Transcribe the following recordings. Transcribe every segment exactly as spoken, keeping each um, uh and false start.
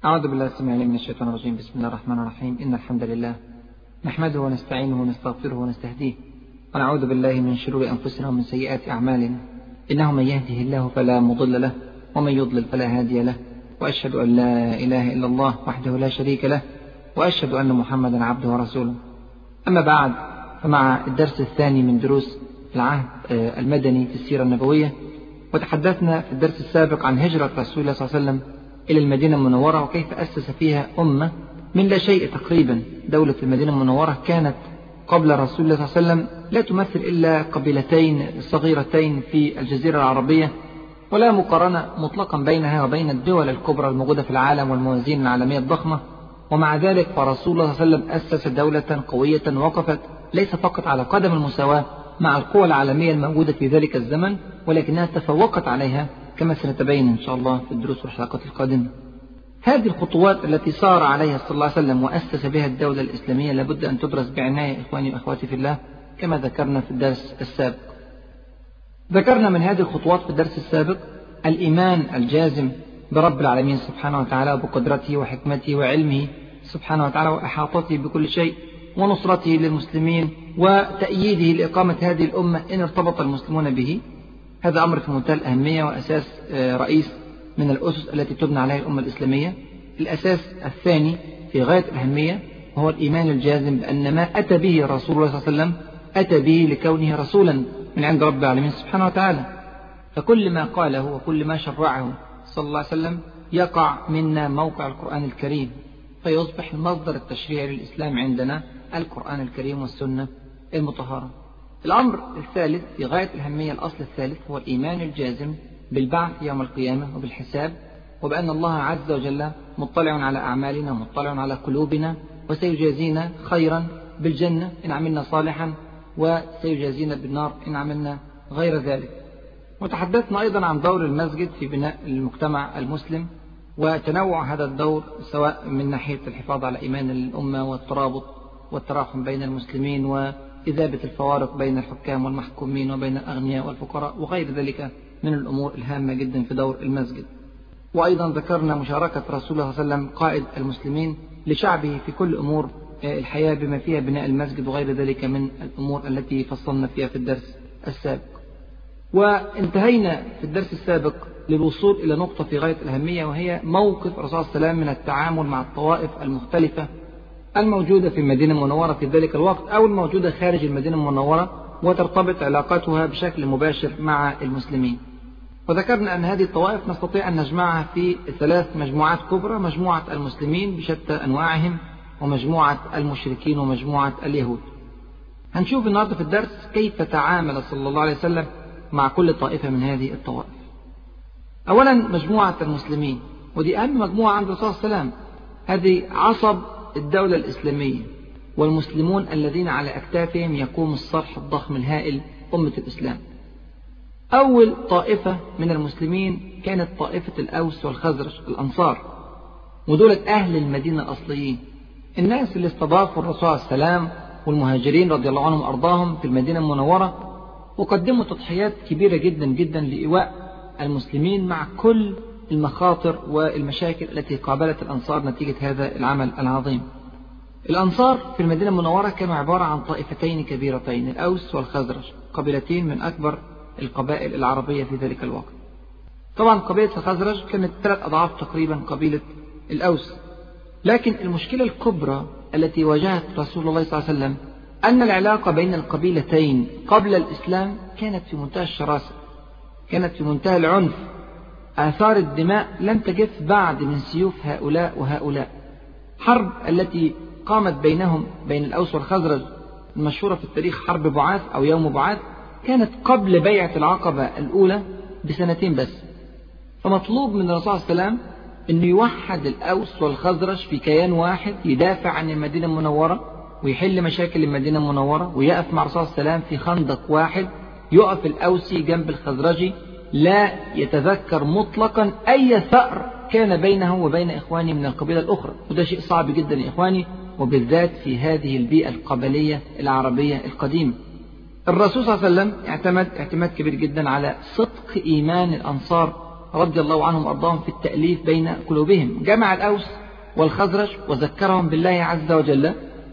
أعوذ بالله السميع العليم من الشيطان الرجيم. بسم الله الرحمن الرحيم. إن الحمد لله نحمده ونستعينه ونستغفره ونستهديه، ونعوذ بالله من شرور أنفسنا ومن سيئات أعمالنا. إنه من يهده الله فلا مضل له، ومن يضلل فلا هادي له، وأشهد أن لا إله إلا الله وحده لا شريك له، وأشهد أن محمدا عبده ورسوله. أما بعد، فمع الدرس الثاني من دروس العهد المدني في السيرة النبوية، وتحدثنا في الدرس السابق عن هجرة رسول الله صلى الله عليه وسلم إلى المدينة المنورة، وكيف أسس فيها أمة من لا شيء تقريبا. دولة المدينة المنورة كانت قبل رسول الله صلى الله عليه وسلم لا تمثل إلا قبيلتين صغيرتين في الجزيرة العربية، ولا مقارنة مطلقا بينها وبين الدول الكبرى الموجودة في العالم والموازين العالمية الضخمة. ومع ذلك فرسول الله صلى الله عليه وسلم أسس دولة قوية وقفت ليس فقط على قدم المساواة مع القوى العالمية الموجودة في ذلك الزمن، ولكنها تفوقت عليها كما سنتبين إن شاء الله في الدروس والحلقات القادمة. هذه الخطوات التي سار عليها صلى الله عليه وسلم وأسس بها الدولة الإسلامية لابد أن تدرس بعناية إخواني وأخواتي في الله، كما ذكرنا في الدرس السابق. ذكرنا من هذه الخطوات في الدرس السابق الإيمان الجازم برب العالمين سبحانه وتعالى، وبقدرته وحكمته وعلمه سبحانه وتعالى وإحاطته بكل شيء، ونصرته للمسلمين وتأييده لإقامة هذه الأمة إن ارتبط المسلمون به. هذا أمر في منتهى الأهمية وأساس رئيس من الأسس التي تبنى عليها الأمة الإسلامية. الأساس الثاني في غاية الأهمية وهو الإيمان الجازم بأن ما أتى به رسول الله صلى الله عليه وسلم أتى به لكونه رسولا من عند رب العالمين سبحانه وتعالى، فكل ما قاله وكل ما شرعه صلى الله عليه وسلم يقع منا موقع القرآن الكريم، فيصبح المصدر التشريعي للإسلام عندنا القرآن الكريم والسنة المطهرة. الأمر الثالث في غاية الأهمية، الأصل الثالث، هو الإيمان الجازم بالبعث يوم القيامة وبالحساب، وبأن الله عز وجل مطلع على أعمالنا مطلع على قلوبنا، وسيجازينا خيرا بالجنة إن عملنا صالحا، وسيجازينا بالنار إن عملنا غير ذلك. وتحدثنا أيضا عن دور المسجد في بناء المجتمع المسلم، وتنوع هذا الدور سواء من ناحية الحفاظ على إيمان الأمة والترابط والتراحم بين المسلمين، وإذابة الفوارق بين الحكام والمحكومين وبين الأغنياء والفقراء، وغير ذلك من الأمور الهامة جدا في دور المسجد. وأيضا ذكرنا مشاركة رسول الله صلى الله عليه وسلم قائد المسلمين لشعبه في كل أمور الحياة بما فيها بناء المسجد وغير ذلك من الأمور التي فصلنا فيها في الدرس السابق. وانتهينا في الدرس السابق للوصول إلى نقطة في غاية الأهمية، وهي موقف الرسول صلى الله عليه وسلم من التعامل مع الطوائف المختلفة الموجودة في المدينة المنورة في ذلك الوقت أو الموجودة خارج المدينة المنورة، وترتبط علاقتها بشكل مباشر مع المسلمين. وذكرنا أن هذه الطوائف نستطيع أن نجمعها في ثلاث مجموعات كبرى: مجموعة المسلمين بشتى أنواعهم، ومجموعة المشركين، ومجموعة اليهود. هنشوف النهاردة في الدرس كيف تعامل صلى الله عليه وسلم مع كل طائفة من هذه الطوائف. أولا مجموعة المسلمين، ودي أهم مجموعة عند الرسول صلى الله عليه وسلم. هذه عصب الدولة الإسلامية، والمسلمون الذين على أكتافهم يقوم الصرح الضخم الهائل أمة الإسلام. أول طائفة من المسلمين كانت طائفة الأوس والخزرج، الأنصار، ودولة أهل المدينة الأصليين، الناس اللي استضافوا الرسول صلى الله عليه وسلم والمهاجرين رضي الله عنهم وأرضاهم في المدينة المنورة، وقدموا تضحيات كبيرة جدا جدا لإيواء المسلمين مع كل المخاطر والمشاكل التي قابلت الأنصار نتيجة هذا العمل العظيم. الأنصار في المدينة المنورة كانوا عبارة عن طائفتين كبيرتين، الأوس والخزرج، قبيلتين من أكبر القبائل العربية في ذلك الوقت. طبعا قبيلة الخزرج كانت ثلاث أضعاف تقريبا قبيلة الأوس، لكن المشكلة الكبرى التي واجهت رسول الله صلى الله عليه وسلم أن العلاقة بين القبيلتين قبل الإسلام كانت في منتهى الشراسة، كانت في منتهى العنف. آثار الدماء لم تجف بعد من سيوف هؤلاء وهؤلاء. حرب التي قامت بينهم بين الأوس والخزرج المشهورة في التاريخ حرب بعاث أو يوم بعاث كانت قبل بيعة العقبة الأولى بسنتين بس. فمطلوب من الرسول صلى الله عليه وسلم أنه يوحد الأوس والخزرج في كيان واحد يدافع عن المدينة المنورة ويحل مشاكل المدينة المنورة، ويقف مع الرسول صلى الله عليه وسلم في خندق واحد، يقف الأوسي جنب الخزرجي، لا يتذكر مطلقا أي ثأر كان بينه وبين إخواني من القبيلة الأخرى. وده شيء صعب جدا يا إخواني، وبالذات في هذه البيئة القبلية العربية القديمة. الرسول صلى الله عليه وسلم اعتمد اعتماد كبير جدا على صدق إيمان الأنصار رضي الله عنهم وأرضاهم في التأليف بين قلوبهم. جمع الأوس والخزرج وذكرهم بالله عز وجل،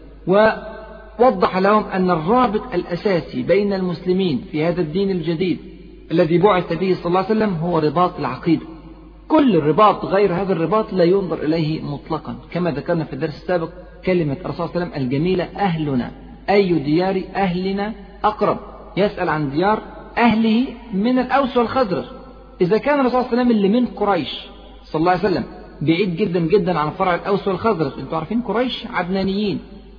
ووضح لهم أن الرابط الأساسي بين المسلمين في هذا الدين الجديد الذي بعث به صلى الله عليه وسلم هو رباط العقيدة. كل الرباط غير هذا الرباط لا ينظر إليه مطلقا، كما ذكرنا في الدرس السابق كلمة الرسول صلى الله عليه وسلم الجميلة: أهلنا، أي ديار أهلنا أقرب. يسأل عن ديار أهله من الأوس والخزرج. إذا كان الرسول صلى الله عليه وسلم اللي من قريش صلى الله عليه وسلم بعيد جدا جدا عن فرع الأوس والخزرج، انتوا عارفين قريش عدنانيين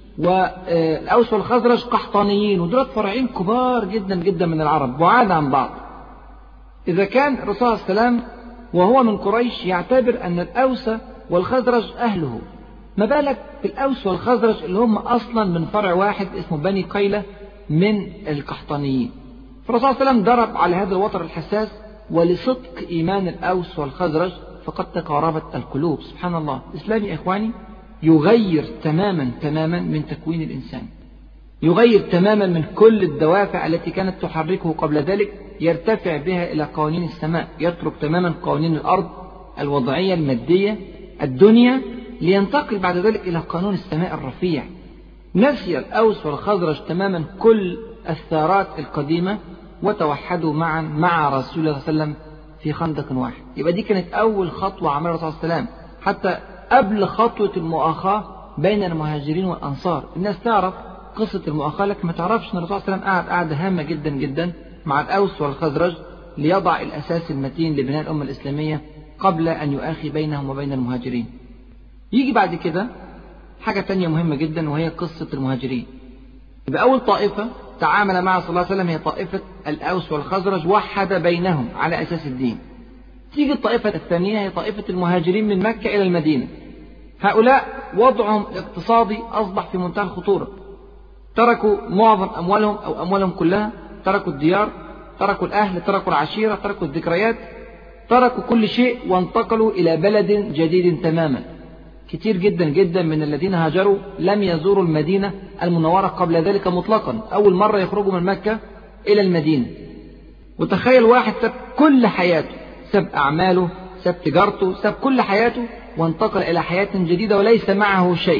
والأوس والخزرج قحطانيين، ودولت فرعين كبار جدا جدا من العرب بعاد عن بعض. إذا كان الرسول صلى الله عليه وسلم وهو من قريش يعتبر أن الأوس والخزرج أهله، ما بالك بالأوس والخزرج اللي هم أصلا من فرع واحد اسمه بني قيلة من القحطانيين. فالرسول صلى الله عليه وسلم ضرب على هذا الوتر الحساس، ولصدق إيمان الأوس والخزرج فقد تقاربت القلوب. سبحان الله، الإسلام يا إخواني يغير تماما تماما من تكوين الإنسان، يغير تماما من كل الدوافع التي كانت تحركه قبل ذلك، يرتفع بها إلى قوانين السماء، يترك تماما قوانين الأرض الوضعية المادية الدنيا، لينتقل بعد ذلك إلى قانون السماء الرفيع. نسي الأوس والخزرج تماما كل الثارات القديمة وتوحدوا معا مع رسول الله صلى الله عليه وسلم في خندق واحد. يبقى دي كانت أول خطوة عملها الرسول صلى الله عليه وسلم، حتى قبل خطوة المؤاخاة بين المهاجرين والأنصار. الناس تعرف قصة المؤاخاة، لكن ما تعرفش أن الرسول صلى الله عليه وسلم قعد قعدة هامة جدا جدا مع الأوس والخزرج ليضع الأساس المتين لبناء الأمة الإسلامية قبل أن يؤاخي بينهم وبين المهاجرين. يجي بعد كده حاجة تانية مهمة جدا، وهي قصة المهاجرين. يبقى أول طائفة تعامل مع صلى الله عليه وسلم هي طائفة الأوس والخزرج، وحد بينهم على أساس الدين. تيجي الطائفة الثانية هي طائفة المهاجرين من مكة إلى المدينة. هؤلاء وضعهم الاقتصادي أصبح في منتهى الخطورة، تركوا معظم أموالهم أو أموالهم كلها، تركوا الديار، تركوا الأهل، تركوا العشيرة، تركوا الذكريات، تركوا كل شيء وانتقلوا إلى بلد جديد تماما. كتير جدا جدا من الذين هاجروا لم يزوروا المدينة المنورة قبل ذلك مطلقا، أول مرة يخرجوا من مكة إلى المدينة. وتخيل واحد ساب كل حياته، ساب أعماله، ساب تجارته، ساب كل حياته، وانتقل إلى حياة جديدة وليس معه شيء،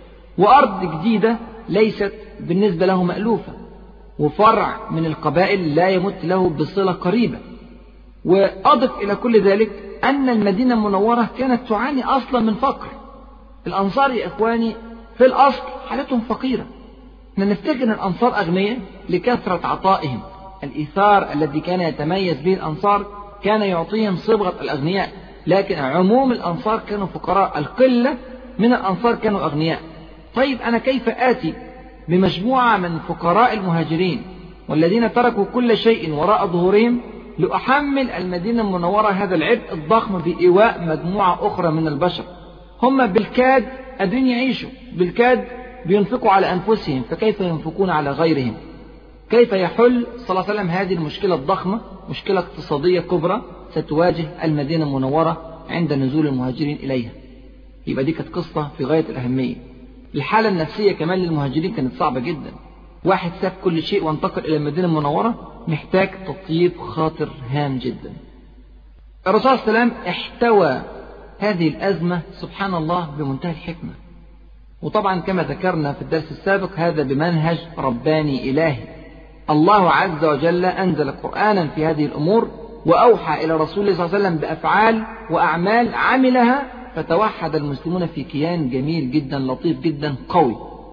وأرض جديدة ليست بالنسبة له مألوفة، وفرع من القبائل لا يمت له بصلة قريبة. وأضف إلى كل ذلك أن المدينة المنورة كانت تعاني أصلا من فقر. الأنصار يا إخواني في الأصل حالتهم فقيرة. احنا نفتكر أن الأنصار أغنياء لكثرة عطائهم، الإيثار الذي كان يتميز به الأنصار كان يعطيهم صبغة الأغنياء، لكن عموم الأنصار كانوا فقراء، القلة من الأنصار كانوا أغنياء. طيب أنا كيف آتي بمجموعة من فقراء المهاجرين والذين تركوا كل شيء وراء ظهورهم لأحمل المدينة المنورة هذا العبء الضخم بإيواء مجموعة أخرى من البشر؟ هم بالكاد قادرين يعيشوا، بالكاد بينفقوا على أنفسهم، فكيف ينفقون على غيرهم؟ كيف يحل صلى الله عليه وسلم هذه المشكلة الضخمة، مشكلة اقتصادية كبرى ستواجه المدينة المنورة عند نزول المهاجرين إليها؟ يبقى دي كانت قصة في غاية الأهمية. الحالة النفسية كمان للمهاجرين كانت صعبة جدا. واحد ساب كل شيء وانتقل إلى المدينة المنورة محتاج تطيب خاطر هام جدا. الرسول صلى الله عليه وسلم احتوى هذه الأزمة سبحان الله بمنتهى الحكمة، وطبعا كما ذكرنا في الدرس السابق هذا بمنهج رباني إلهي. الله عز وجل أنزل قرآنا في هذه الأمور، وأوحى إلى رسول الله صلى الله عليه وسلم بأفعال وأعمال عملها، فتوحد المسلمون في كيان جميل جدا لطيف جدا قوي.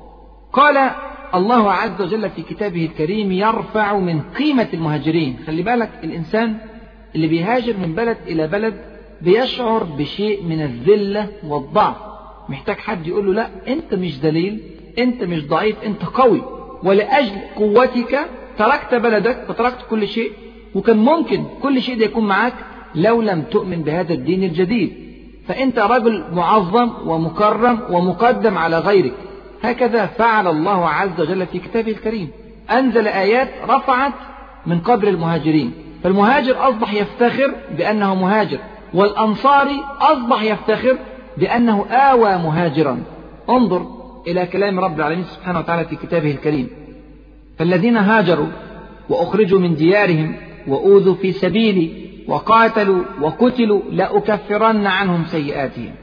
قال الله عز وجل في كتابه الكريم يرفع من قيمة المهاجرين. خلي بالك الإنسان اللي بيهاجر من بلد إلى بلد بيشعر بشيء من الذلة والضعف، محتاج حد يقول له لا أنت مش ذليل، أنت مش ضعيف، أنت قوي، ولأجل قوتك تركت بلدك وتركت كل شيء، وكان ممكن كل شيء ده يكون معك لو لم تؤمن بهذا الدين الجديد، فأنت رجل معظم ومكرم ومقدم على غيرك. هكذا فعل الله عز وجل في كتابه الكريم، أنزل آيات رفعت من قدر المهاجرين، فالمهاجر أصبح يفتخر بأنه مهاجر، والأنصاري أصبح يفتخر بأنه آوى مهاجرا. انظر إلى كلام رب العالمين سبحانه وتعالى في كتابه الكريم: فالذين هاجروا وأخرجوا من ديارهم وأوذوا في سبيلي وقاتلوا وقتلوا لأكفرن عنهم سيئاتهم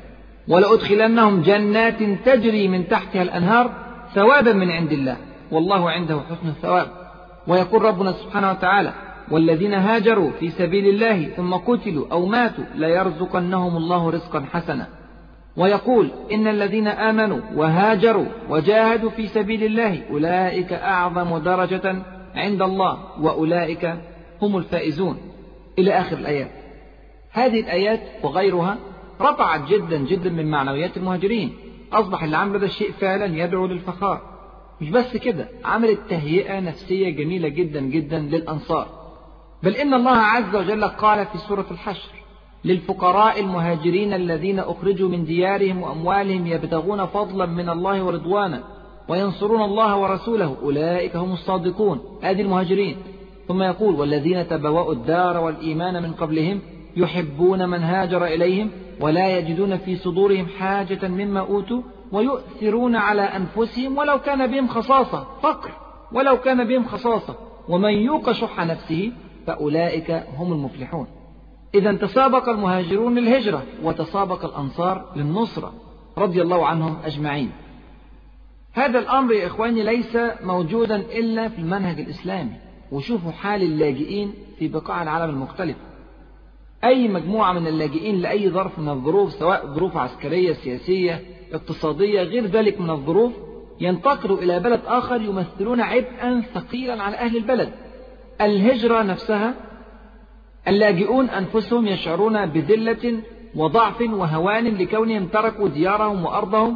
ولأدخلنهم جنات تجري من تحتها الأنهار ثوابا من عند الله والله عنده حسن الثواب. ويقول ربنا سبحانه وتعالى: والذين هاجروا في سبيل الله ثم قتلوا أو ماتوا ليرزقنهم الله رزقا حسنا. ويقول: إن الذين آمنوا وهاجروا وجاهدوا في سبيل الله أولئك أعظم درجة عند الله وأولئك هم الفائزون، إلى آخر الآيات. هذه الآيات وغيرها رفعت جدا جدا من معنويات المهاجرين، أصبح اللي عمل هذا الشيء فعلا يدعو للفخار. مش بس كده، عملت تهيئة نفسية جميلة جدا جدا للأنصار. بل إن الله عز وجل قال في سورة الحشر: للفقراء المهاجرين الذين أخرجوا من ديارهم وأموالهم يبتغون فضلا من الله ورضوانا وينصرون الله ورسوله أولئك هم الصادقون. هذه المهاجرين. ثم يقول: والذين تبوأوا الدار والإيمان من قبلهم يحبون من هاجر إليهم ولا يجدون في صدورهم حاجة مما أوتوا ويؤثرون على أنفسهم ولو كان بهم خصاصة، فقر ولو كان بهم خصاصة، ومن يوق شح نفسه فأولئك هم المفلحون. إذا تسابق المهاجرون للهجرة وتسابق الأنصار للنصرة رضي الله عنهم أجمعين. هذا الأمر يا إخواني ليس موجودا إلا في المنهج الإسلامي. وشوفوا حال اللاجئين في بقاع العالم المختلفة. أي مجموعة من اللاجئين لأي ظرف من الظروف، سواء ظروف عسكرية، سياسية، اقتصادية، غير ذلك من الظروف، ينتقلوا إلى بلد آخر يمثلون عبئا ثقيلا على أهل البلد. الهجرة نفسها، اللاجئون أنفسهم يشعرون بذلة وضعف وهوان لكونهم تركوا ديارهم وأرضهم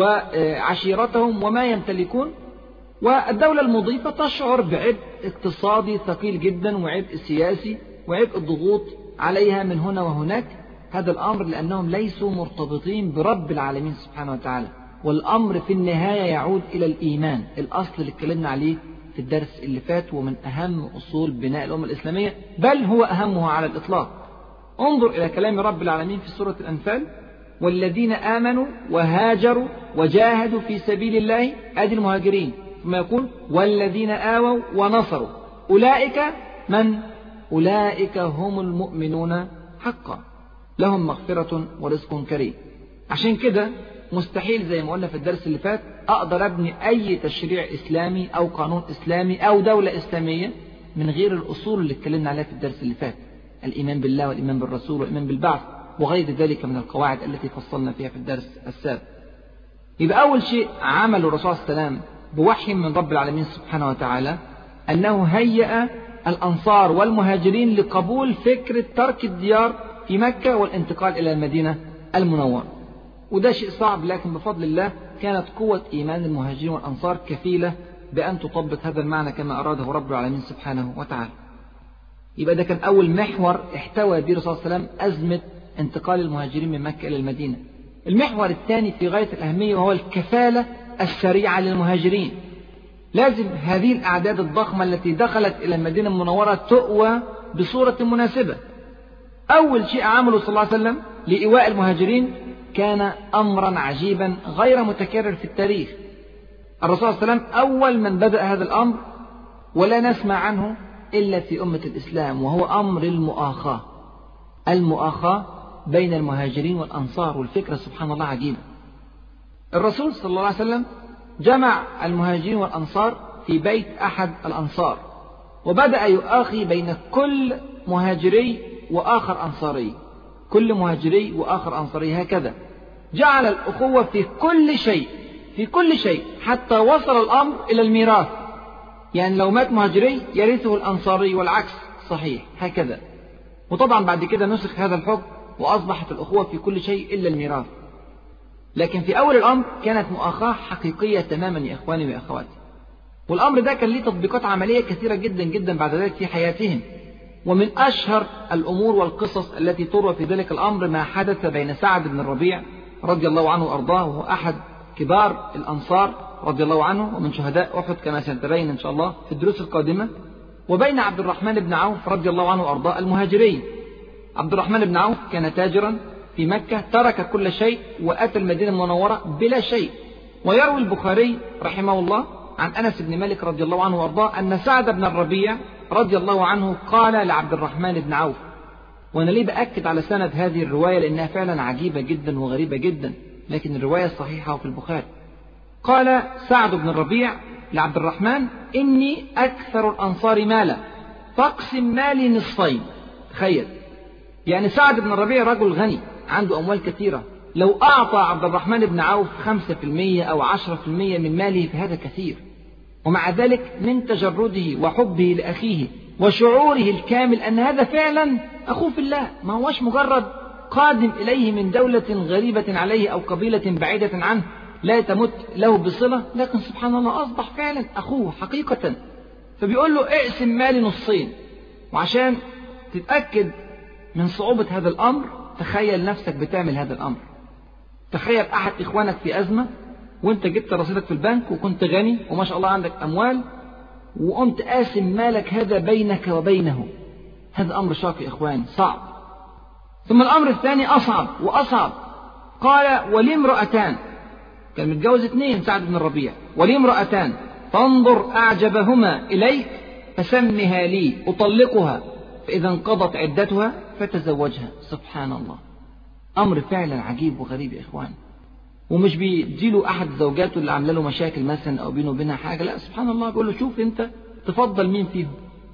وعشيرتهم وما يمتلكون، والدولة المضيفة تشعر بعبء اقتصادي ثقيل جدا وعبء سياسي وعبء الضغوط عليها من هنا وهناك. هذا الأمر لأنهم ليسوا مرتبطين برب العالمين سبحانه وتعالى. والأمر في النهاية يعود إلى الإيمان، الأصل اللي اتكلمنا عليه في الدرس اللي فات، ومن أهم أصول بناء الأمة الإسلامية، بل هو أهمها على الإطلاق. انظر إلى كلام رب العالمين في سورة الأنفال: والذين آمنوا وهاجروا وجاهدوا في سبيل الله، أدي المهاجرين. ثم يقول: والذين آووا ونصروا أولئك من؟ أولئك هم المؤمنون حقا لهم مغفرة ورزق كريم. عشان كده مستحيل زي ما قلنا في الدرس اللي فات أقدر أبني أي تشريع إسلامي أو قانون إسلامي أو دولة إسلامية من غير الأصول اللي اتكلمنا عليها في الدرس اللي فات: الإيمان بالله والإيمان بالرسول والإيمان بالبعث وغير ذلك من القواعد التي فصلنا فيها في الدرس السابق. يبقى أول شيء عمله الرسول صلى الله عليه وسلم بوحي من رب العالمين سبحانه وتعالى أنه هيأ الأنصار والمهاجرين لقبول فكرة ترك الديار في مكة والانتقال إلى المدينة المنورة. وده شيء صعب، لكن بفضل الله كانت قوة إيمان المهاجرين والأنصار كفيلة بأن تطبق هذا المعنى كما أراده رب العالمين سبحانه وتعالى. يبقى ده كان أول محور احتوى به الرسول صلى الله عليه وسلم أزمة انتقال المهاجرين من مكة إلى المدينة. المحور الثاني في غاية الأهمية وهو الكفالة السريعة للمهاجرين. لازم هذه الأعداد الضخمة التي دخلت إلى المدينة المنورة تؤوى بصورة مناسبة. أول شيء عمله صلى الله عليه وسلم لإيواء المهاجرين كان أمرا عجيبا غير متكرر في التاريخ. الرسول صلى الله عليه وسلم أول من بدأ هذا الأمر، ولا نسمع عنه إلا في أمة الإسلام، وهو أمر المؤاخاة. المؤاخاة بين المهاجرين والأنصار. والفكرة سبحان الله عجيبة. الرسول صلى الله عليه وسلم جمع المهاجرين والأنصار في بيت أحد الأنصار، وبدأ يؤاخي بين كل مهاجري وآخر أنصاري، كل مهاجري وآخر أنصاري، هكذا جعل الأخوة في كل شيء، في كل شيء، حتى وصل الأمر إلى الميراث. يعني لو مات مهاجري يرثه الأنصاري والعكس صحيح، هكذا. وطبعا بعد كده نسخ هذا الحكم وأصبحت الأخوة في كل شيء إلا الميراث. لكن في أول الأمر كانت مؤاخاة حقيقية تماما يا إخواني وأخواتي. والأمر ده كان له تطبيقات عملية كثيرة جدا جدا بعد ذلك في حياتهم. ومن أشهر الأمور والقصص التي تروى في ذلك الأمر ما حدث بين سعد بن الربيع رضي الله عنه وأرضاه، وهو أحد كبار الأنصار رضي الله عنه ومن شهداء أحد كما سنتبين إن شاء الله في الدروس القادمة، وبين عبد الرحمن بن عوف رضي الله عنه وأرضاه المهاجري. عبد الرحمن بن عوف كان تاجرا في مكة، ترك كل شيء وأتى المدينة المنورة بلا شيء. ويروي البخاري رحمه الله عن أنس بن مالك رضي الله عنه وأرضاه أن سعد بن الربيع رضي الله عنه قال لعبد الرحمن بن عوف: وأنا ليه بأكد على سند هذه الرواية؟ لأنها فعلا عجيبة جدا وغريبة جدا، لكن الرواية صحيحة وفي البخاري. قال سعد بن الربيع لعبد الرحمن: إني أكثر الأنصار مالا فاقسم مالي نصفين. تخيل، يعني سعد بن الربيع رجل غني عنده أموال كثيرة، لو أعطى عبد الرحمن بن عوف خمسة في المية أو عشرة في المية من ماله فهذا كثير. ومع ذلك من تجرده وحبه لأخيه وشعوره الكامل أن هذا فعلا أخوه في الله، ما هوش مجرد قادم إليه من دولة غريبة عليه أو قبيلة بعيدة عنه لا تمت له بصلة، لكن سبحان الله أصبح فعلا أخوه حقيقة. فبيقول له: اقسم مالي نصين. وعشان تتأكد من صعوبة هذا الأمر، تخيل نفسك بتعمل هذا الأمر. تخيل أحد إخوانك في أزمة، وانت جبت رصيدك في البنك وكنت غني وما شاء الله عندك أموال، وقمت قاسم مالك هذا بينك وبينه. هذا أمر شاق يا إخواني، صعب. ثم الأمر الثاني أصعب وأصعب. قال: ولي امرأتان، كان متجوز اثنين سعد بن الربيع، ولي امرأتان فانظر أعجبهما إليك فسمها لي أطلقها، فإذا انقضت عدتها فتزوجها. سبحان الله، أمر فعلا عجيب وغريب يا إخوان. ومش بيديله أحد زوجاته اللي عامله له مشاكل مثلا أو بينه وبينها حاجة، لا، سبحان الله، بيقول له: شوف أنت تفضل مين فيهم،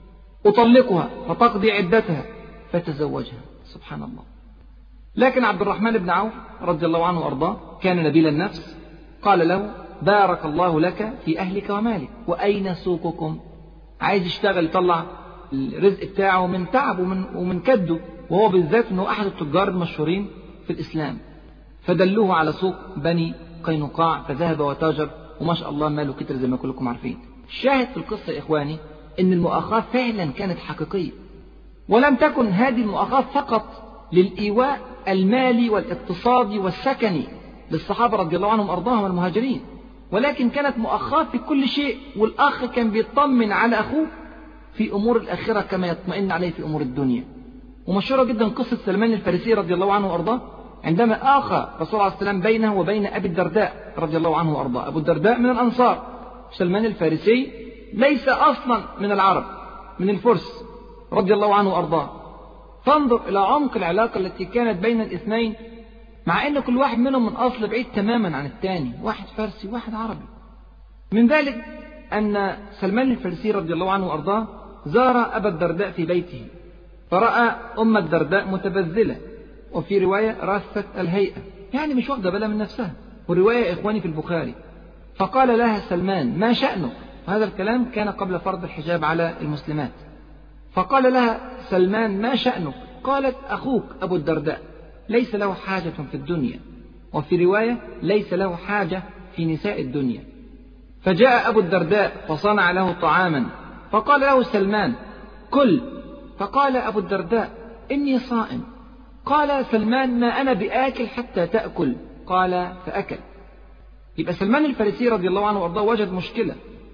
أطلقها فتقضي عدتها فتزوجها. سبحان الله. لكن عبد الرحمن بن عوف رضي الله عنه وأرضاه كان نبيل النفس، قال له: بارك الله لك في أهلك ومالك، وأين سوقكم؟ عايز يشتغل يطلع الرزق بتاعه من تعب ومن, ومن كده، وهو بالذات أنه أحد التجار المشهورين في الإسلام. فدلوه على سوق بني قينقاع، فذهب وتاجر، وما شاء الله ماله كتر زي ما كلكم عارفين. الشاهد في القصة يا إخواني أن المؤاخاة فعلا كانت حقيقية، ولم تكن هذه المؤاخاة فقط للإيواء المالي والاقتصادي والسكني للصحابة رضي الله عنهم وأرضاهم المهاجرين، ولكن كانت مؤاخاة في كل شيء. والأخ كان بيطمن على أخوه في أمور الآخرة كما يطمئن عليه في أمور الدنيا. ومشهورة جدا قصة سلمان الفارسي رضي الله عنه وأرضاه، عندما آخى رسول الله عليه وسلم بينه وبين أبي الدرداء رضي الله عنه وأرضاه. أبو الدرداء من الأنصار، سلمان الفارسي ليس أصلا من العرب، من الفرس رضي الله عنه وأرضاه. فانظر إلى عمق العلاقة التي كانت بين الاثنين، مع أن كل واحد منهم من أصل بعيد تماما عن الثاني، واحد فارسي واحد عربي. من ذلك أن سلمان الفارسي رضي الله عنه وأرضاه زار أبا الدرداء في بيته، فرأى أم الدرداء متبذلة، وفي رواية رثت الهيئة، يعني مش واخدة بالها من نفسها، والرواية يا إخواني في البخاري. فقال لها سلمان: ما شأنك؟ وهذا الكلام كان قبل فرض الحجاب على المسلمات. فقال لها سلمان: ما شأنك؟ قالت: أخوك أبو الدرداء ليس له حاجة في الدنيا، وفي رواية ليس له حاجة في نساء الدنيا. فجاء أبو الدرداء فصنع له طعاما، فقال له سلمان: كل. فقال أبو الدرداء: إني صائم. قال سلمان: ما أنا بآكل حتى تأكل. قال فأكل. يبقى سلمان الفارسي رضي الله عنه وأرضاه وجد مشكلة،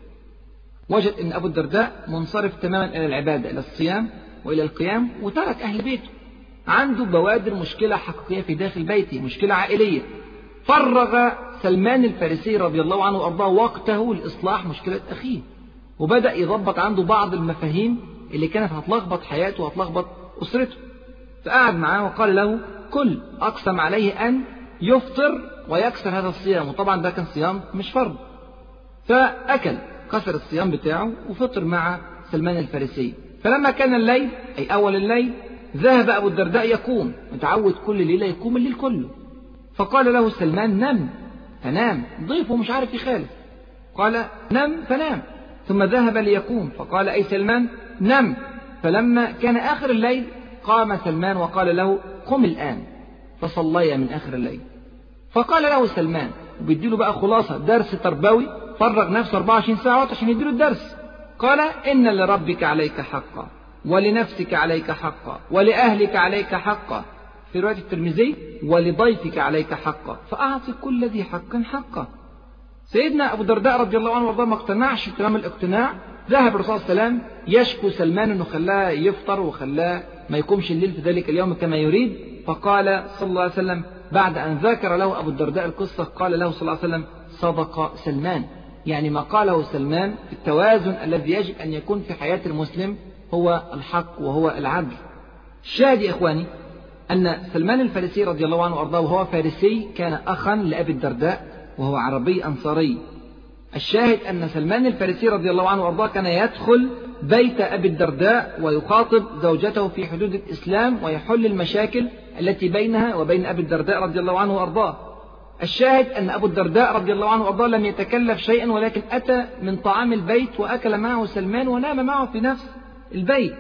وجد أن أبو الدرداء منصرف تماما إلى العبادة، إلى الصيام وإلى القيام، وترك أهل بيته. عنده بوادر مشكلة حقيقية في داخل بيته، مشكلة عائلية. فرغ سلمان الفارسي رضي الله عنه وأرضاه وقته لإصلاح مشكلة أخيه، وبدأ يضبط عنده بعض المفاهيم اللي كانت هتلخبط حياته وهتلخبط أسرته. فقعد معاه وقال له: كل. أقسم عليه أن يفطر ويكسر هذا الصيام، وطبعا ده كان صيام مش فرض. فأكل، كسر الصيام بتاعه وفطر مع سلمان الفارسي. فلما كان الليل، أي أول الليل، ذهب أبو الدرداء يقوم، متعود كل ليلة يقوم الليل كله. فقال له سلمان: نم. فنام. ضيفه مش عارف يخالف، قال: نم. فنام. ثم ذهب ليقوم، فقال: أي سلمان نم. فلما كان آخر الليل قام سلمان وقال له: قم الآن. فصليا من آخر الليل. فقال له سلمان، وبيديله بقى خلاصة درس تربوي، فرغ نفسه أربعة وعشرين ساعة عشان يديله الدرس. قال: إن لربك عليك حقا، ولنفسك عليك حقا، ولأهلك عليك حقا، في رواية الترمذي: ولضيفك عليك حقا، فأعطي كل ذي حق حقه. سيدنا أبو الدرداء رضي الله عنه وارضاه ما اقتنعش تمام الاقتناع. ذهب الرسول صلى الله عليه وسلم يشكو سلمان أنه خلاه يفطر وخلاه ما يقومش الليل في ذلك اليوم كما يريد. فقال صلى الله عليه وسلم بعد أن ذكر له أبو الدرداء القصة، قال له صلى الله عليه وسلم: صدق سلمان. يعني ما قاله سلمان في التوازن الذي يجب أن يكون في حياة المسلم هو الحق وهو العدل. الشاهد يا إخواني أن سلمان الفارسي رضي الله عنه وأرضاه وهو فارسي كان أخا لأبي الدرداء وهو عربي أنصاري. الشاهد أن سلمان الفارسي رضي الله عنه وأرضاه كان يدخل بيت أبي الدرداء ويخاطب زوجته في حدود الإسلام ويحل المشاكل التي بينها وبين أبي الدرداء رضي الله عنه وأرضاه. الشاهد أن أبو الدرداء رضي الله عنه وأرضاه لم يتكلف شيئا، ولكن أتى من طعام البيت وأكل معه سلمان ونام معه في نفس البيت.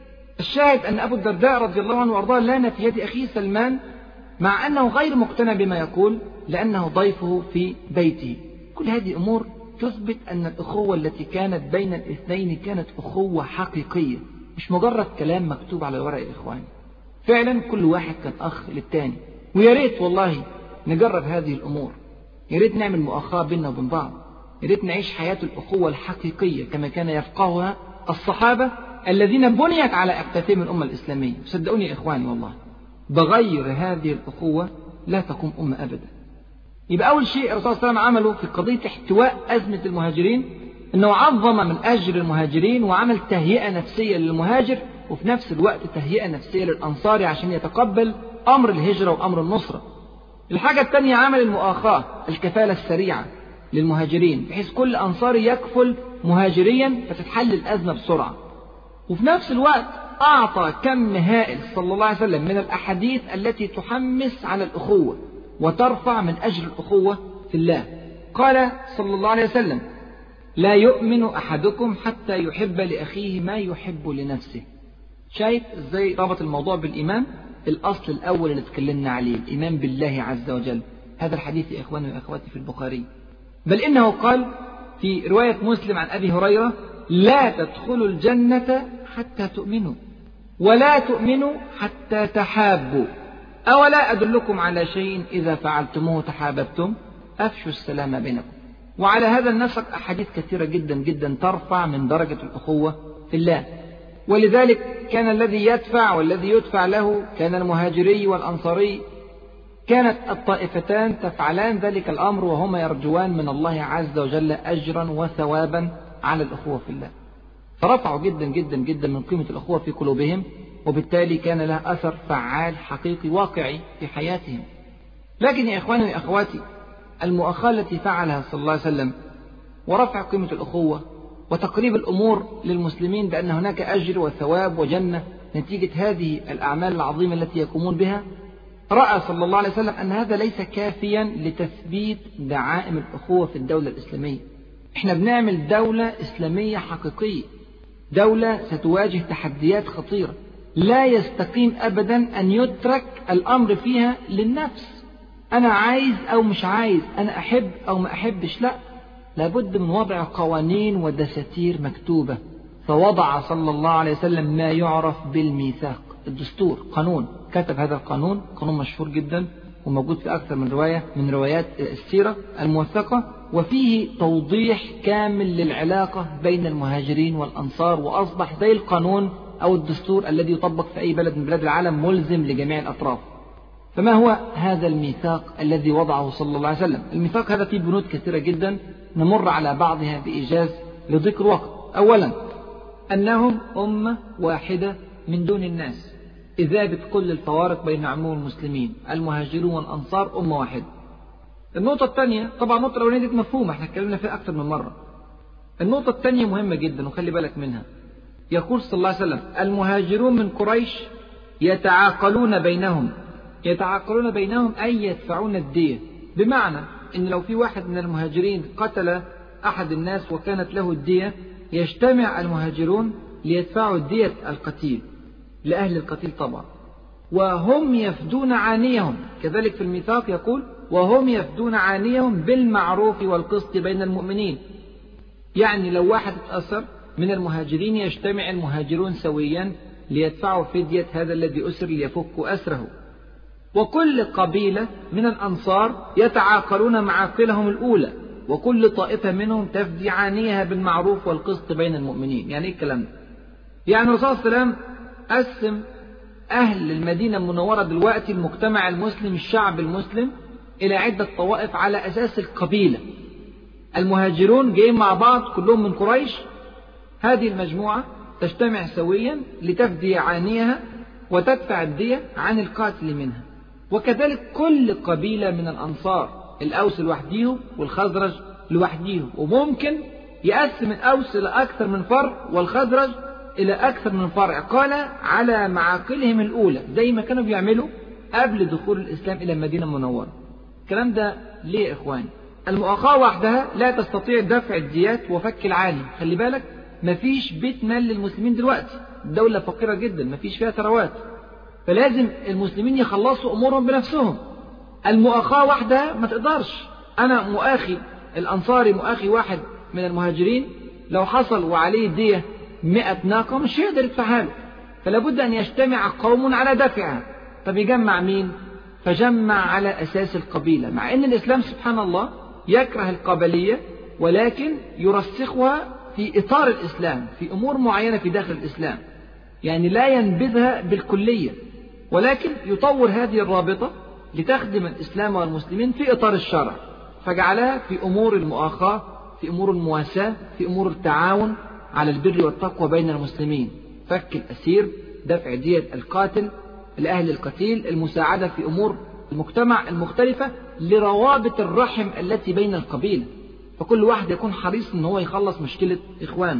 الشاهد أن أبو الدرداء رضي الله عنه وأرضاه لان في يد أخيه سلمان مع أنه غير مقتنع بما يقول لأنه ضيفه في بيته. كل هذه أمور تثبت أن الأخوة التي كانت بين الاثنين كانت أخوة حقيقية، مش مجرد كلام مكتوب على الورق يا إخواني. فعلا كل واحد كان أخ للتاني. ويا ريت والله نجرب هذه الأمور، يا ريت نعمل مؤاخاة بيننا وبين بعض، يا ريت نعيش حياة الأخوة الحقيقية كما كان يفقهها الصحابة الذين بنيت على أكتافهم الأمة الإسلامية. صدقوني يا إخواني والله بغير هذه الأخوة لا تقوم أمة أبدا. يبقى أول شيء الرسول صلى الله عليه وسلم عمله في قضية احتواء أزمة المهاجرين أنه عظم من أجر المهاجرين وعمل تهيئة نفسية للمهاجر وفي نفس الوقت تهيئة نفسية للأنصار عشان يتقبل أمر الهجرة وأمر النصرة. الحاجة الثانية عمل المؤاخاة، الكفالة السريعة للمهاجرين بحيث كل أنصاري يكفل مهاجريا فتتحل الأزمة بسرعة. وفي نفس الوقت أعطى كم هائل صلى الله عليه وسلم من الأحاديث التي تحمس على الأخوة وترفع من أجر الأخوة في الله. قال صلى الله عليه وسلم: لا يؤمن أحدكم حتى يحب لأخيه ما يحب لنفسه. شايف إزاي ربط الموضوع بالإيمان؟ الأصل الأول اللي اتكلمنا عليه الإيمان بالله عز وجل. هذا الحديث يا إخواني وأخواتي في البخاري. بل إنه قال في رواية مسلم عن أبي هريرة: لا تدخلوا الجنة حتى تؤمنوا ولا تؤمنوا حتى تحابوا، أولا أدلكم على شيء إذا فعلتموه تحاببتم؟ أفشوا السلام بينكم. وعلى هذا النسق أحاديث كثيرة جدا جدا ترفع من درجة الأخوة في الله. ولذلك كان الذي يدفع والذي يدفع له كان المهاجري والأنصاري، كانت الطائفتان تفعلان ذلك الأمر وهما يرجوان من الله عز وجل أجرا وثوابا على الأخوة في الله، فرفعوا جدا جدا جدا من قيمة الأخوة في قلوبهم، وبالتالي كان لها أثر فعال حقيقي واقعي في حياتهم. لكن يا إخواني وأخواتي المؤاخاة التي فعلها صلى الله عليه وسلم ورفع قيمة الأخوة وتقريب الأمور للمسلمين بأن هناك أجر وثواب وجنة نتيجة هذه الأعمال العظيمة التي يقومون بها، رأى صلى الله عليه وسلم أن هذا ليس كافيا لتثبيت دعائم الأخوة في الدولة الإسلامية. احنا بنعمل دولة إسلامية حقيقية، دولة ستواجه تحديات خطيرة، لا يستقيم أبدا أن يترك الأمر فيها للنفس، أنا عايز أو مش عايز، أنا أحب أو ما أحبش، لا، لابد من وضع قوانين ودساتير مكتوبة. فوضع صلى الله عليه وسلم ما يعرف بالميثاق، الدستور، قانون، كتب هذا القانون، قانون مشهور جدا وموجود في أكثر من رواية من روايات السيرة الموثقة، وفيه توضيح كامل للعلاقة بين المهاجرين والأنصار، وأصبح زي القانون أو الدستور الذي يطبق في أي بلد من بلاد العالم، ملزم لجميع الأطراف. فما هو هذا الميثاق الذي وضعه صلى الله عليه وسلم؟ الميثاق هذا فيه بنود كثيرة جدا نمر على بعضها بإيجاز لذكر وقت. أولا أنهم أمة واحدة من دون الناس، إذابة كل الفوارق بين عموم المسلمين، المهاجرون والأنصار أمة واحدة. النقطة الثانية، طبعا النقطة الأولانية دي مفهومة، احنا اتكلمنا فيها أكثر من مرة. النقطة الثانية مهمة جدا وخلي بالك منها. يقول صلى الله عليه وسلم: المهاجرون من قريش يتعاقلون بينهم، يتعاقلون بينهم أي يدفعون الدية، بمعنى إن لو في واحد من المهاجرين قتل أحد الناس وكانت له الدية، يجتمع المهاجرون ليدفعوا دية القتيل لأهل القتيل طبعا، وهم يفدون عانيهم. كذلك في الميثاق يقول: وهم يفدون عانيهم بالمعروف والقسط بين المؤمنين. يعني لو واحد اتأثر من المهاجرين يجتمع المهاجرون سويا ليدفعوا فدية هذا الذي أسر ليفكوا أسره. وكل قبيلة من الأنصار يتعاقلون معاقلهم الأولى، وكل طائفة منهم تفدي عانيها بالمعروف والقسط بين المؤمنين. يعني إيه الكلام ده؟ يعني الرسول صلى الله عليه وسلم قسم أهل المدينة المنورة دلوقتي، المجتمع المسلم، الشعب المسلم، إلى عدة طوائف على أساس القبيلة. المهاجرون جايين مع بعض كلهم من قريش، هذه المجموعة تجتمع سويا لتفدي عانيها وتدفع الدية عن القاتل منها. وكذلك كل قبيلة من الأنصار، الأوس لوحديه والخزرج لوحديه، وممكن يقسم الأوس إلى أكثر من فرع والخزرج إلى أكثر من فرع، قال على معاقلهم الأولى، زي ما كانوا بيعملوا قبل دخول الإسلام إلى المدينة المنورة. الكلام ده ليه يا إخواني؟ المؤاخاة وحدها لا تستطيع دفع الديات وفك العالي. خلي بالك، مفيش بيت مال للمسلمين دلوقتي، الدولة فقيرة جدا، مفيش فيها ثروات، فلازم المسلمين يخلصوا أمورهم بنفسهم. المؤاخاة وحدها ما تقدرش. أنا مؤاخي الأنصاري مؤاخي واحد من المهاجرين، لو حصل وعليه دية مئة ناقة مش هيقدر يدفعها له، فلا بد أن يجتمع قوم على دفعها. طب يجمع مين؟ فجمع على أساس القبيلة، مع أن الإسلام سبحان الله يكره القبلية، ولكن يرسخها في إطار الإسلام في أمور معينة في داخل الإسلام، يعني لا ينبذها بالكلية، ولكن يطور هذه الرابطة لتخدم الإسلام والمسلمين في إطار الشرع، فجعلها في أمور المؤاخاة، في أمور المواساة، في أمور التعاون على البر والتقوى بين المسلمين، فك الأسير، دفع دية القاتل لأهل القتيل، المساعدة في أمور المجتمع المختلفة لروابط الرحم التي بين القبيلة، فكل واحد يكون حريص أن هو يخلص مشكلة إخوانه.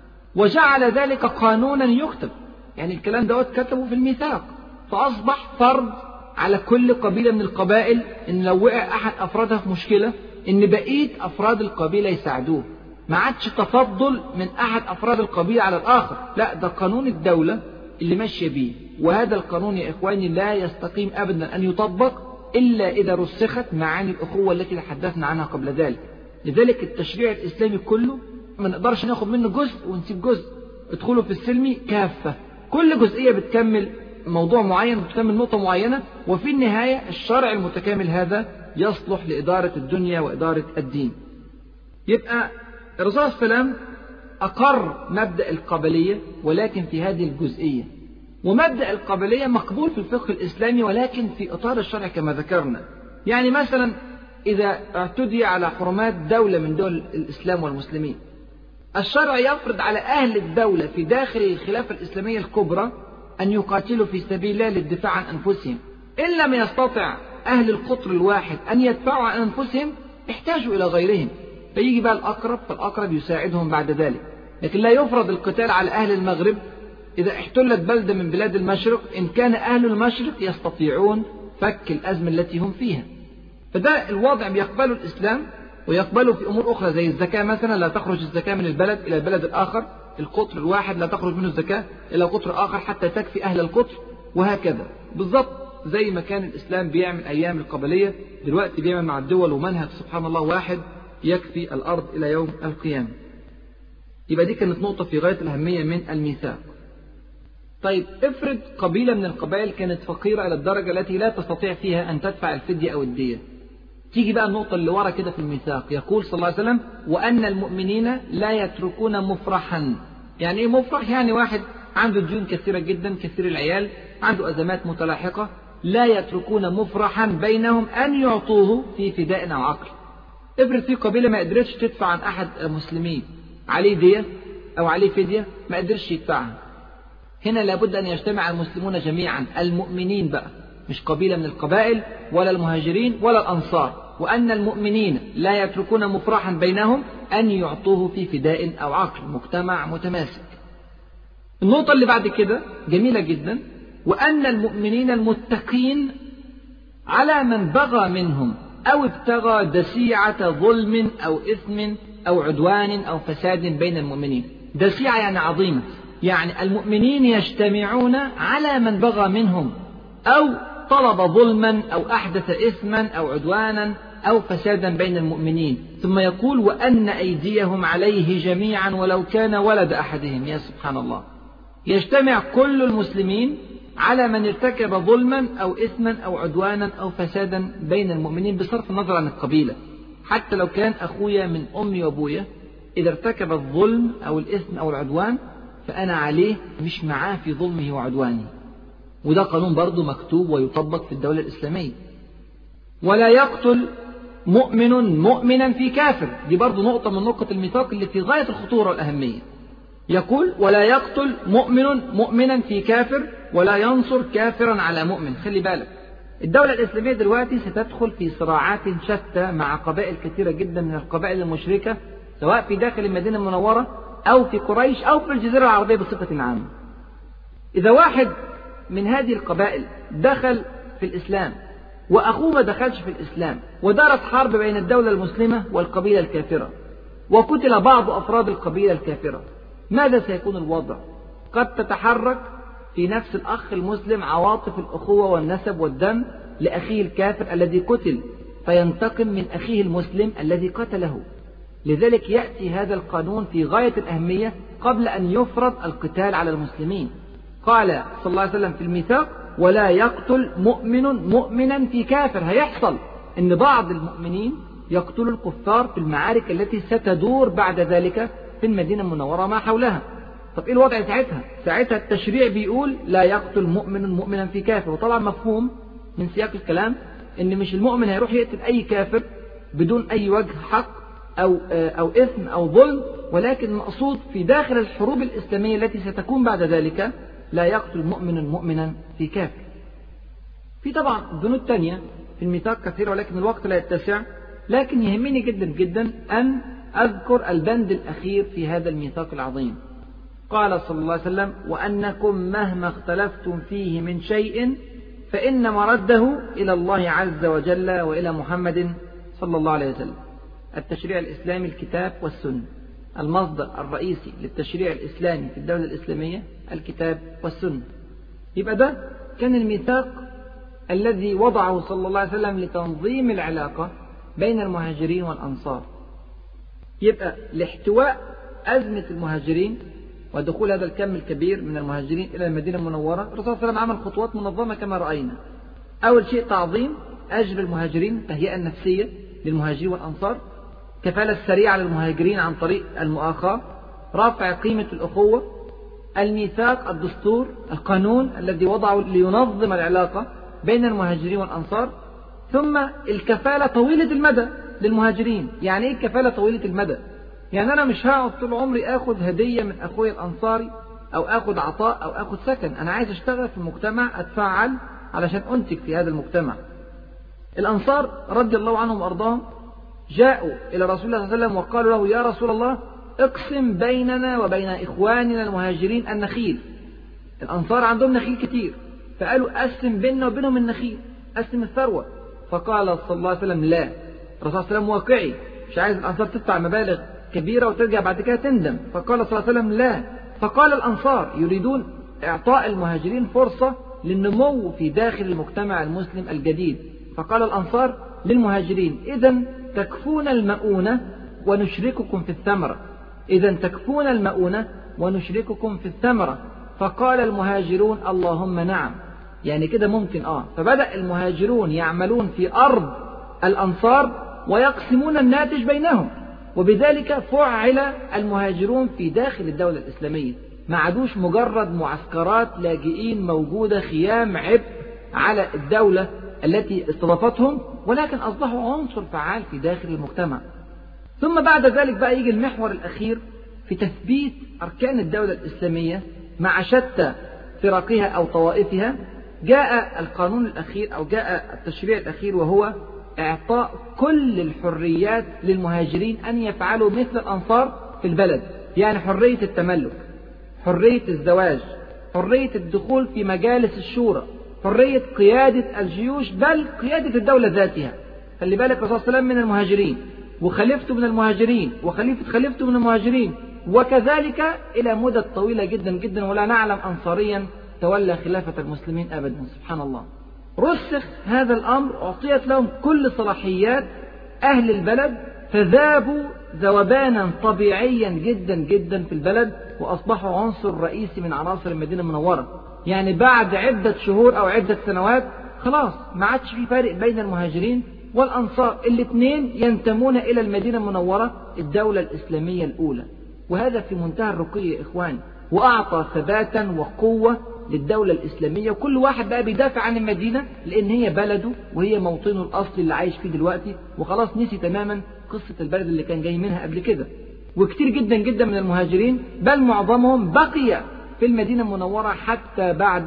وجعل ذلك قانونا يكتب، يعني الكلام دوت كتبه في الميثاق، فأصبح فرض على كل قبيلة من القبائل إن لو وقع أحد أفرادها في مشكلة إن بقية أفراد القبيلة يساعدوه. ما عادش تفضل من أحد أفراد القبيلة على الآخر، لا، ده قانون الدولة اللي ماشية بيه. وهذا القانون يا إخواني لا يستقيم أبدا أن يطبق إلا إذا رسخت معاني الأخوة التي تحدثنا عنها قبل ذلك. لذلك التشريع الإسلامي كله ما نقدرش ناخد منه جزء ونسيب جزء. ادخلوا في السلم كافة، كل جزئية بتكمل موضوع معين، بتكمل نقطة معينة، وفي النهاية الشرع المتكامل هذا يصلح لإدارة الدنيا وإدارة الدين. يبقى الرسول صلى الله عليه وسلم أقر مبدأ القبلية، ولكن في هذه الجزئية. ومبدأ القبلية مقبول في الفقه الإسلامي، ولكن في إطار الشرع كما ذكرنا. يعني مثلا إذا اعتدي على حرمات دولة من دول الإسلام والمسلمين، الشرع يفرض على أهل الدولة في داخل الخلافة الإسلامية الكبرى أن يقاتلوا في سبيل الله للدفاع عن أنفسهم. إن لم يستطع أهل القطر الواحد أن يدفعوا عن أنفسهم احتاجوا إلى غيرهم، فيجي بقى الأقرب فالأقرب يساعدهم بعد ذلك. لكن لا يفرض القتال على أهل المغرب إذا احتلت بلدة من بلاد المشرق إن كان أهل المشرق يستطيعون فك الأزمة التي هم فيها. فده الوضع بيقبله الإسلام، ويقبله في أمور أخرى زي الزكاة مثلا، لا تخرج الزكاة من البلد إلى البلد الآخر، القطر الواحد لا تخرج منه الزكاة إلى قطر آخر حتى تكفي أهل القطر، وهكذا بالضبط زي ما كان الإسلام بيعمل أيام القبلية، دلوقتي بيعمل مع الدول، ومنهج سبحان الله واحد يكفي الأرض إلى يوم القيامة. يبقى دي كانت نقطة في غاية الأهمية من الميثاق. طيب افرض قبيلة من القبائل كانت فقيرة إلى الدرجة التي لا تستطيع فيها أن تدفع الفدية أو الدية. تيجي بقى النقطة اللي ورا كده في الميثاق، يقول صلى الله عليه وسلم: وأن المؤمنين لا يتركون مفرحا. يعني إيه مفرح؟ يعني واحد عنده ديون كثيرة جدا، كثير العيال، عنده أزمات متلاحقة، لا يتركون مفرحا بينهم أن يعطوه في فداء أو عقل. افرض في قبيلة ما قدرتش تدفع عن أحد المسلمين عليه دية أو عليه فدية، ما قدرش يدفعها. هنا لابد أن يجتمع المسلمون جميعا، المؤمنين بقى، مش قبيلة من القبائل ولا المهاجرين ولا الأنصار. وأن المؤمنين لا يتركون مفرحا بينهم أن يعطوه في فداء أو عقل، مجتمع متماسك. النقطة اللي بعد كده جميلة جدا: وأن المؤمنين المتقين على من بغى منهم أو ابتغى دسيعة ظلم أو إثم أو عدوان أو فساد بين المؤمنين. دسيعة يعني عظيمة، يعني المؤمنين يجتمعون على من بغى منهم أو طلب ظلما أو أحدث إثما أو عدوانا أو فسادا بين المؤمنين. ثم يقول: وأن أيديهم عليه جميعا ولو كان ولد أحدهم. يا سبحان الله، يجتمع كل المسلمين على من ارتكب ظلما أو إثما أو عدوانا أو فسادا بين المؤمنين بصرف النظر عن القبيلة. حتى لو كان أخويا من أمي وأبويا، إذا ارتكب الظلم أو الإثم أو العدوان فأنا عليه مش معاه في ظلمه وعدوانه. وده قانون برضه مكتوب ويطبق في الدولة الإسلامية. ولا يقتل مؤمن مؤمنا في كافر. دي برضه نقطة من نقطة الميثاق اللي في غاية الخطورة والأهمية. يقول: ولا يقتل مؤمن مؤمنا في كافر ولا ينصر كافرا على مؤمن. خلي بالك، الدولة الإسلامية دلوقتي ستدخل في صراعات شتى مع قبائل كثيرة جدا من القبائل المشركة، سواء في داخل المدينة المنورة أو في قريش أو في الجزيرة العربية بصفة عامة. إذا واحد من هذه القبائل دخل في الإسلام وأخوه ما دخلش في الإسلام، ودارت حرب بين الدولة المسلمة والقبيلة الكافرة، وقتل بعض أفراد القبيلة الكافرة، ماذا سيكون الوضع؟ قد تتحرك في نفس الأخ المسلم عواطف الأخوة والنسب والدم لأخيه الكافر الذي قتل، فينتقم من أخيه المسلم الذي قتله. لذلك يأتي هذا القانون في غاية الأهمية قبل أن يفرض القتال على المسلمين. قال صلى الله عليه وسلم في الميثاق: ولا يقتل مؤمن مؤمنا في كافر. هيحصل أن بعض المؤمنين يقتلوا الكفار في المعارك التي ستدور بعد ذلك في المدينة المنورة ما حولها. طب إيه الوضع ساعتها؟ ساعتها التشريع بيقول لا يقتل مؤمن مؤمنا في كافر، وطبعا مفهوم من سياق الكلام أن مش المؤمن هيروح يقتل أي كافر بدون أي وجه حق أو أو إثم أو ظلم، ولكن المقصود في داخل الحروب الإسلامية التي ستكون بعد ذلك لا يقتل مؤمن مؤمنا في كافر. في طبعا بنود تانية في الميثاق كثيرة ولكن الوقت لا يتسع، لكن يهمني جدا جدا أن أذكر البند الأخير في هذا الميثاق العظيم. قال صلى الله عليه وسلم: وأنكم مهما اختلفتم فيه من شيء فإن مرده إلى الله عز وجل وإلى محمد صلى الله عليه وسلم. التشريع الإسلامي الكتاب والسنة، المصدر الرئيسي للتشريع الإسلامي في الدولة الإسلامية الكتاب والسنة. يبقى ده كان الميثاق الذي وضعه صلى الله عليه وسلم لتنظيم العلاقة بين المهاجرين والأنصار. يبقى لاحتواء أزمة المهاجرين ودخول هذا الكم الكبير من المهاجرين إلى المدينة المنورة، الرسول صلى الله عليه وسلم عمل خطوات منظمة كما رأينا. أول شيء تعظيم أجر المهاجرين، تهيئة النفسية للمهاجرين والأنصار، كفالة سريعة للمهاجرين عن طريق المؤاخاة، رفع قيمة الأخوة، الميثاق، الدستور، القانون الذي وضعه لينظم العلاقة بين المهاجرين والأنصار، ثم الكفالة طويلة المدى للمهاجرين. يعني إيه كفالة طويلة المدى؟ يعني أنا مش هقعد طول عمري أخذ هدية من أخوي الأنصاري أو أخذ عطاء أو أخذ سكن، أنا عايز أشتغل في المجتمع، أتفعل علشان أنتج في هذا المجتمع. الأنصار رضي الله عنهم وأرضاهم جاءوا إلى رسول الله صلى الله عليه وسلم وقالوا له: يا رسول الله اقسم بيننا وبين إخواننا المهاجرين النخيل. الأنصار عندهم نخيل كتير، فقالوا قسم بيننا وبينهم النخيل، قسم الثروة. فقال صلى الله عليه وسلم: لا. الرسول صلى الله عليه وسلم واقعي، مش عايز الأنصار تدفع مبالغ كبيرة وترجع بعد كده تندم. فقال صلى الله عليه وسلم: لا. فقال الأنصار يريدون إعطاء المهاجرين فرصة للنمو في داخل المجتمع المسلم الجديد. فقال الأنصار للمهاجرين: إذن تكفون المؤونة ونشرككم في الثمرة، إذن تكفون المؤونة ونشرككم في الثمرة. فقال المهاجرون: اللهم نعم. يعني كده ممكن آه فبدأ المهاجرون يعملون في أرض الأنصار ويقسمون الناتج بينهم، وبذلك فعل المهاجرون في داخل الدولة الإسلامية، ما عادوش مجرد معسكرات لاجئين موجودة خيام عبء على الدولة التي استضافتهم، ولكن أصبحوا عنصر فعال في داخل المجتمع. ثم بعد ذلك بقى يجي المحور الأخير في تثبيت أركان الدولة الإسلامية مع شتى فرقها أو طوائفها. جاء القانون الأخير أو جاء التشريع الأخير، وهو إعطاء كل الحريات للمهاجرين أن يفعلوا مثل الأنصار في البلد. يعني حرية التملك، حرية الزواج، حرية الدخول في مجالس الشورى، حرية قيادة الجيوش، بل قيادة الدولة ذاتها. خلي بالك الرسول صلى الله عليه وسلم من المهاجرين، وخليفته من المهاجرين، وخليفة خليفته من المهاجرين، وكذلك إلى مدة طويلة جدا جدا، ولا نعلم أنصاريا تولى خلافة المسلمين أبدا. سبحان الله. رسخ هذا الأمر، أعطيت لهم كل صلاحيات أهل البلد، فذابوا ذوبانا طبيعيا جدا جدا في البلد، وأصبحوا عنصر رئيسي من عناصر المدينة المنورة. يعني بعد عدة شهور أو عدة سنوات خلاص ما عادش في فارق بين المهاجرين والأنصار، الاثنين ينتمون إلى المدينة المنورة، الدولة الإسلامية الأولى. وهذا في منتهى الرقي يا إخواني، وأعطى ثباتا وقوة للدولة الإسلامية. وكل واحد بقى بيدافع عن المدينة لأن هي بلده وهي موطنه الأصلي اللي عايش فيه دلوقتي، وخلاص نسي تماما قصة البلد اللي كان جاي منها قبل كده. وكتير جدا جدا من المهاجرين، بل معظمهم، بقي في المدينة المنورة حتى بعد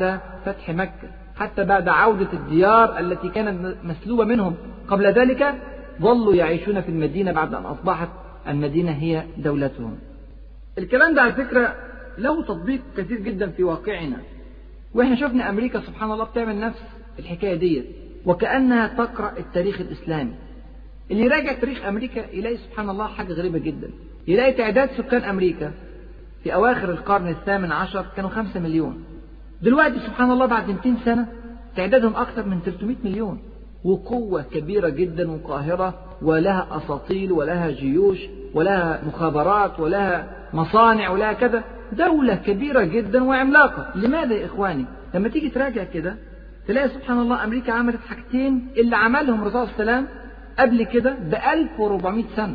فتح مكة، حتى بعد عودة الديار التي كانت مسلوبة منهم قبل ذلك، ظلوا يعيشون في المدينة بعد أن أصبحت المدينة هي دولتهم. الكلام ده على فكرة له تطبيق كثير جدا في واقعنا، وإحنا شفنا أمريكا سبحان الله بتعمل نفس الحكاية دي، وكأنها تقرأ التاريخ الإسلامي. اللي يراجع تاريخ أمريكا يلاقي سبحان الله حاجة غريبة جدا، يلاقي تعداد سكان أمريكا في أواخر القرن الثامن عشر كانوا خمسة مليون، دلوقتي سبحان الله بعد مئتين سنة تعدادهم أكثر من ثلاثمئة مليون، وقوة كبيرة جدا وقاهرة، ولها أساطيل ولها جيوش ولها مخابرات ولها مصانع ولها كذا، دولة كبيرة جدا وعملاقة. لماذا يا إخواني؟ لما تيجي تراجع كده تلاقي سبحان الله أمريكا عملت حاجتين اللي عملهم الرسول صلى الله عليه وسلم قبل كده بألف وأربعمائة سنة.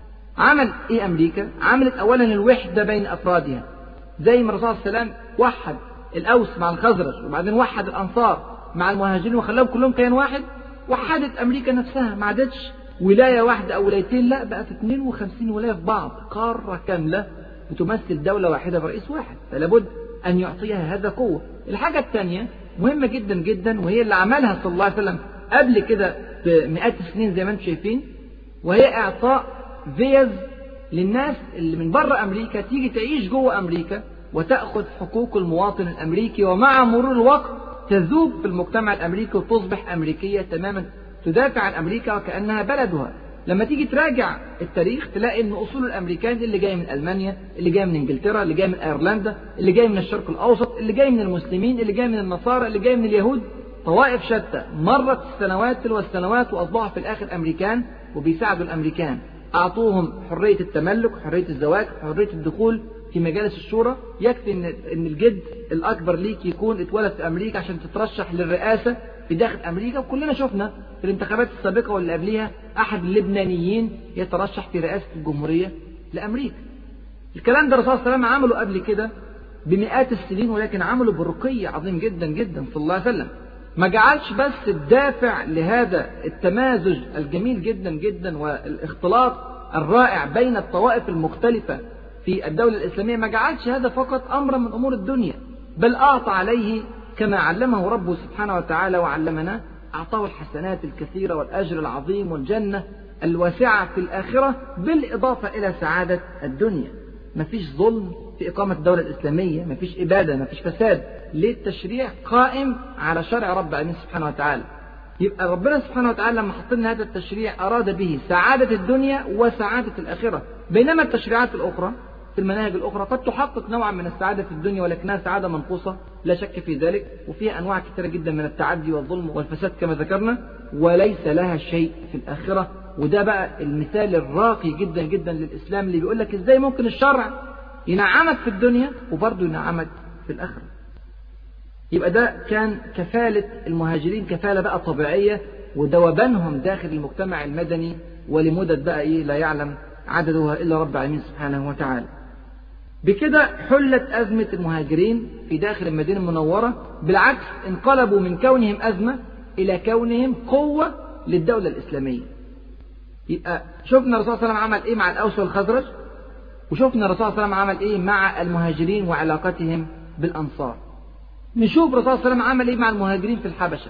عمل إيه أمريكا؟ عملت أولا الوحدة بين أفرادها، زي ما الرسول صلى الله عليه وسلم وحد الأوس مع الخزرج، وبعدين وحد الأنصار مع المهاجرين وخلاهم كلهم كيان واحد. وحدت أمريكا نفسها، ما عادتش ولاية واحدة أو ولايتين، لا بقت اثنين وخمسين ولاية في بعض، قارة كاملة بتمثل دولة واحدة برئيس واحد، فلا بد أن يعطيها هذا قوة. الحاجة الثانية مهمة جدا جدا، وهي اللي عملها صلى الله عليه وسلم قبل كده بمئات السنين زي ما انتم شايفين، وهي إعطاء فيز للناس اللي من بره أمريكا تيجي تعيش جوه أمريكا وتأخذ حقوق المواطن الأمريكي، ومع مرور الوقت تذوب في المجتمع الأمريكي وتصبح أمريكية تماما، تدافع عن أمريكا وكأنها بلدها. لما تيجي تراجع التاريخ تلاقي ان اصول الامريكان اللي جاي من المانيا، اللي جاي من انجلترا، اللي جاي من ايرلندا، اللي جاي من الشرق الاوسط، اللي جاي من المسلمين، اللي جاي من النصارى، اللي جاي من اليهود، طوائف شتى، مرت السنوات تلو السنوات واصبحوا في الاخر امريكان وبيساعدوا الامريكان. اعطوهم حريه التملك، حريه الزواج، حريه الدخول في مجالس الشورى. يكفي ان ان الجد الاكبر ليك يكون اتولد في امريكا عشان تترشح للرئاسه في داخل امريكا. وكلنا شفنا في الانتخابات السابقه واللي قبليها احد اللبنانيين يترشح في رئاسه الجمهوريه لامريكا. الكلام ده الرسول صلى الله عليه وسلم عمله قبل كده بمئات السنين، ولكن عمله برقي عظيم جدا جدا صلى الله عليه وسلم. ما جعلش بس الدافع لهذا التمازج الجميل جدا جدا والاختلاط الرائع بين الطوائف المختلفه في الدولة الإسلامية، ما جعلش هذا فقط أمرا من أمور الدنيا، بل أعطى عليه كما علمه ربه سبحانه وتعالى وعلمنا، أعطاه الحسنات الكثيرة والأجر العظيم والجنة الواسعة في الآخرة، بالإضافة إلى سعادة الدنيا. ما فيش ظلم في إقامة الدولة الإسلامية، ما فيش إبادة، ما فيش فساد، ليه؟ التشريع قائم على شرع رب العالمين سبحانه وتعالى. يبقى ربنا سبحانه وتعالى لما حط لنا هذا التشريع أراد به سعادة الدنيا وسعادة الآخرة، بينما التشريعات الأخرى في المناهج الأخرى قد تحقق نوعا من السعادة في الدنيا ولكنها سعادة منقوصة لا شك في ذلك، وفيها أنواع كثيرة جدا من التعدي والظلم والفساد كما ذكرنا، وليس لها شيء في الآخرة. وده بقى المثال الراقي جدا جدا للإسلام اللي بيقول لك إزاي ممكن الشرع ينعمك في الدنيا وبرضه ينعمك في الآخرة. يبقى ده كان كفالة المهاجرين، كفالة بقى طبيعية ودوبانهم داخل المجتمع المدني ولمدة بقى إيه لا يعلم عددها إلا رب العالمين سبحانه وتعالى. بكده حلت أزمة المهاجرين في داخل المدينة المنورة، بالعكس انقلبوا من كونهم أزمة إلى كونهم قوة للدولة الإسلامية. يبقى شفنا الرسول صلى الله عليه وسلم عمل إيه مع الأوس والخزرج، وشفنا الرسول صلى الله عليه وسلم عمل إيه مع المهاجرين وعلاقتهم بالأنصار. نشوف الرسول صلى الله عليه وسلم عمل إيه مع المهاجرين في الحبشة.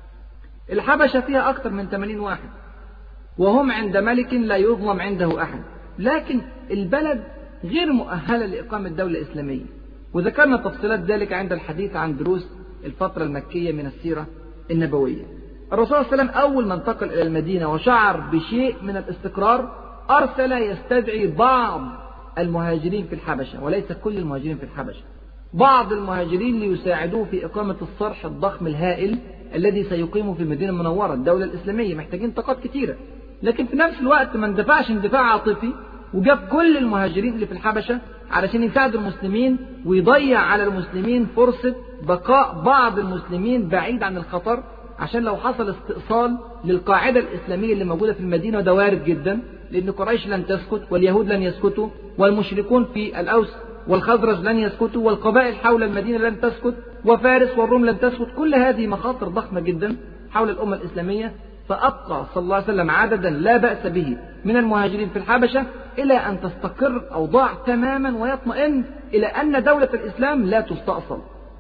الحبشة فيها أكثر من ثمانين واحد، وهم عند ملك لا يظلم عنده أحد، لكن البلد غير مؤهلة لإقامة دولة إسلامية، وذكرنا تفصيلات ذلك عند الحديث عن دروس الفترة المكية من السيرة النبوية. الرسول صلى الله عليه وسلم أول ما انتقل إلى المدينة وشعر بشيء من الاستقرار أرسل يستدعي بعض المهاجرين في الحبشة، وليس كل المهاجرين في الحبشة، بعض المهاجرين ليساعدوه في إقامة الصرح الضخم الهائل الذي سيقيمه في المدينة المنورة الدولة الإسلامية. محتاجين طاقات كتيرة، لكن في نفس الوقت ما اندفعش اندفاع عاطفي وجاب كل المهاجرين اللي في الحبشة علشان يساعدوا المسلمين، ويضيع على المسلمين فرصة بقاء بعض المسلمين بعيد عن الخطر، عشان لو حصل استئصال للقاعدة الإسلامية اللي موجودة في المدينة، وده وارد جدا لأن قريش لن تسكت واليهود لن يسكتوا والمشركون في الأوس والخزرج لن يسكتوا والقبائل حول المدينة لن تسكت وفارس والروم لن تسكت. كل هذه مخاطر ضخمة جدا حول الأمة الإسلامية، فأبقى صلى الله عليه وسلم عددا لا بأس به من المهاجرين في الحبشة إلى أن تستقر أوضاع تماما ويطمئن إلى أن دولة الإسلام لا تستأصل.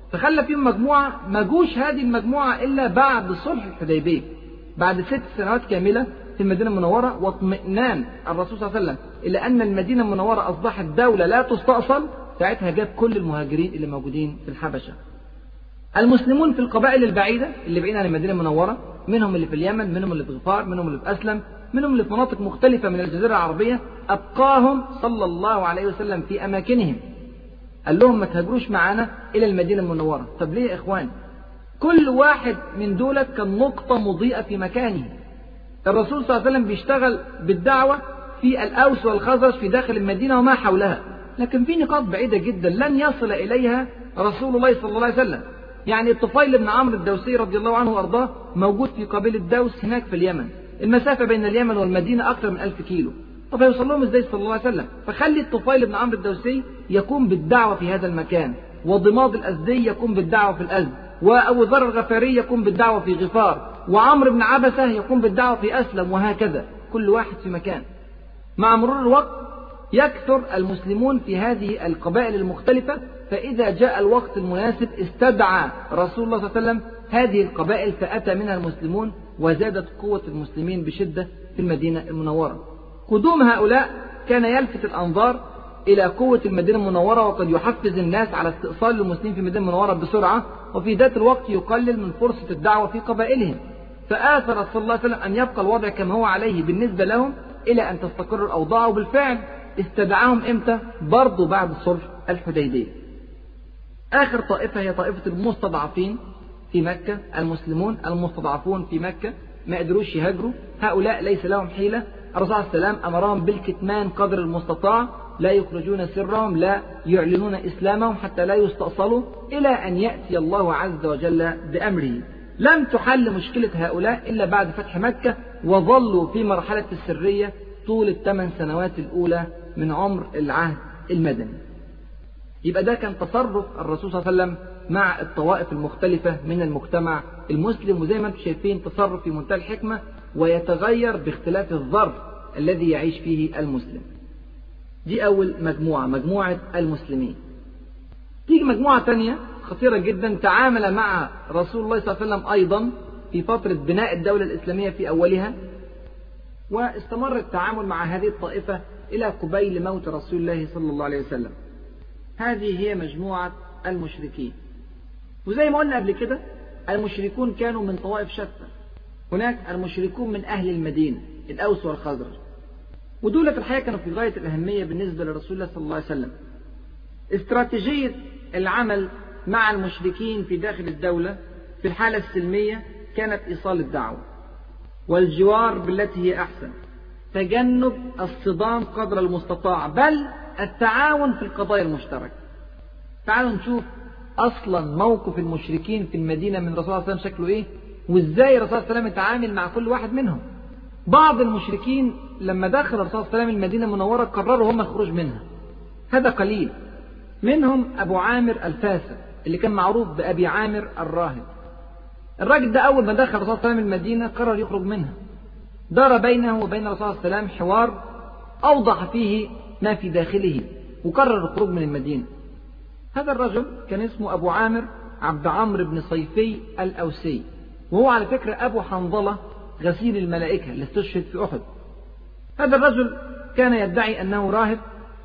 فخلى فيهم مجموعة ما جوش هذه المجموعة إلا بعد صلح الحديبية، بعد ست سنوات كاملة في المدينة المنورة واطمئنان الرسول صلى الله عليه وسلم إلى أن المدينة المنورة أصبحت دولة لا تستأصل. ساعتها جاب كل المهاجرين اللي موجودين في الحبشة. المسلمون في القبائل البعيدة اللي بعيدة عن المدينة المنورة، منهم اللي في اليمن، منهم اللي في غفار، منهم اللي في أسلم، منهم اللي في مناطق مختلفة من الجزيرة العربية، أبقاهم صلى الله عليه وسلم في أماكنهم. قال لهم ما تهاجروش معانا إلى المدينة المنورة. طب ليه يا إخوان؟ كل واحد من دولت كان نقطة مضيئة في مكانه. الرسول صلى الله عليه وسلم بيشتغل بالدعوة في الأوس والخزرج في داخل المدينة وما حولها، لكن في نقاط بعيدة جدا لن يصل إليها رسول الله صلى الله عليه وسلم. يعني الطفيل بن عمرو الدوسي رضي الله عنه وأرضاه موجود في قبيلة دوس هناك في اليمن، المسافة بين اليمن والمدينة أكثر من ألف كيلو. طب هيوصل لهم إزاي صلى الله عليه وسلم؟ فخلي الطفيل بن عمرو الدوسي يقوم بالدعوة في هذا المكان، وضماد الأزدي يقوم بالدعوة في الأزد، وأبو ذر الغفاري يقوم بالدعوة في غفار، وعمرو بن عبسة يقوم بالدعوة في أسلم، وهكذا كل واحد في مكان. مع مرور الوقت يكثر المسلمون في هذه القبائل المختلفة، فإذا جاء الوقت المناسب استدعى رسول الله صلى الله عليه وسلم هذه القبائل فأتى منها المسلمون، وزادت قوة المسلمين بشدة في المدينة المنورة. قدوم هؤلاء كان يلفت الأنظار إلى قوة المدينة المنورة، وقد يحفز الناس على استئصال المسلمين في المدينة المنورة بسرعة، وفي ذات الوقت يقلل من فرصة الدعوة في قبائلهم. فآثر صلى الله عليه وسلم أن يبقى الوضع كما هو عليه بالنسبة لهم إلى أن تستقر الأوضاع، وبالفعل استدعاهم إمتى؟ برضو بعد صلح الحديبية. آخر طائفة هي طائفة المستضعفين في مكة، المسلمون المستضعفون في مكة ما قدروش يهاجروا. هؤلاء ليس لهم حيلة، الرسول عليه السلام أمرهم بالكتمان قدر المستطاع، لا يخرجون سرهم، لا يعلنون إسلامهم حتى لا يستأصلوا، إلى أن يأتي الله عز وجل بأمره. لم تحل مشكلة هؤلاء إلا بعد فتح مكة، وظلوا في مرحلة السرية طول الثمان سنوات الأولى من عمر العهد المدني. يبقى ده كان تصرف الرسول صلى الله عليه وسلم مع الطوائف المختلفة من المجتمع المسلم، وزي ما انتم شايفين تصرف في منتهى الحكمة، ويتغير باختلاف الظرف الذي يعيش فيه المسلم. دي أول مجموعة، مجموعة المسلمين. تيجي مجموعة ثانية خطيرة جدا تعامل مع رسول الله صلى الله عليه وسلم أيضا في فترة بناء الدولة الإسلامية في أولها، واستمر التعامل مع هذه الطائفة إلى قبيل موت رسول الله صلى الله عليه وسلم. هذه هي مجموعة المشركين. وزي ما قلنا قبل كده المشركون كانوا من طوائف شتى. هناك المشركون من أهل المدينة الأوس والخزرج، ودولة الحقيقة كانوا في غاية الأهمية بالنسبة لرسول الله صلى الله عليه وسلم. استراتيجية العمل مع المشركين في داخل الدولة في الحالة السلمية كانت إيصال الدعوة، والجوار بالتي هي أحسن، تجنب الصدام قدر المستطاع، بل التعاون في القضايا المشتركة. تعالوا نشوف أصلا موقف المشركين في المدينة من رسول الله صلى الله عليه وسلم شكله إيه، وإزاي الرسول صلى الله عليه وسلم يتعامل مع كل واحد منهم. بعض المشركين لما دخل الرسول صلى الله عليه وسلم المدينة المنورة قرروا هم الخروج منها، هذا قليل. منهم أبو عامر الفاسق اللي كان معروف بأبي عامر الراهب. الراجل ده أول ما دخل الرسول صلى الله عليه وسلم المدينة قرر يخرج منها. دار بينه وبين الرسول صلى الله عليه وسلم حوار أوضح فيه ما في داخله، وقرر الخروج من المدينة. هذا الرجل كان اسمه أبو عامر عبد عمرو بن صيفي الأوسي، وهو على فكرة أبو حنظلة غسيل الملائكة اللي استشهد في أحد. هذا الرجل كان يدعي أنه راهب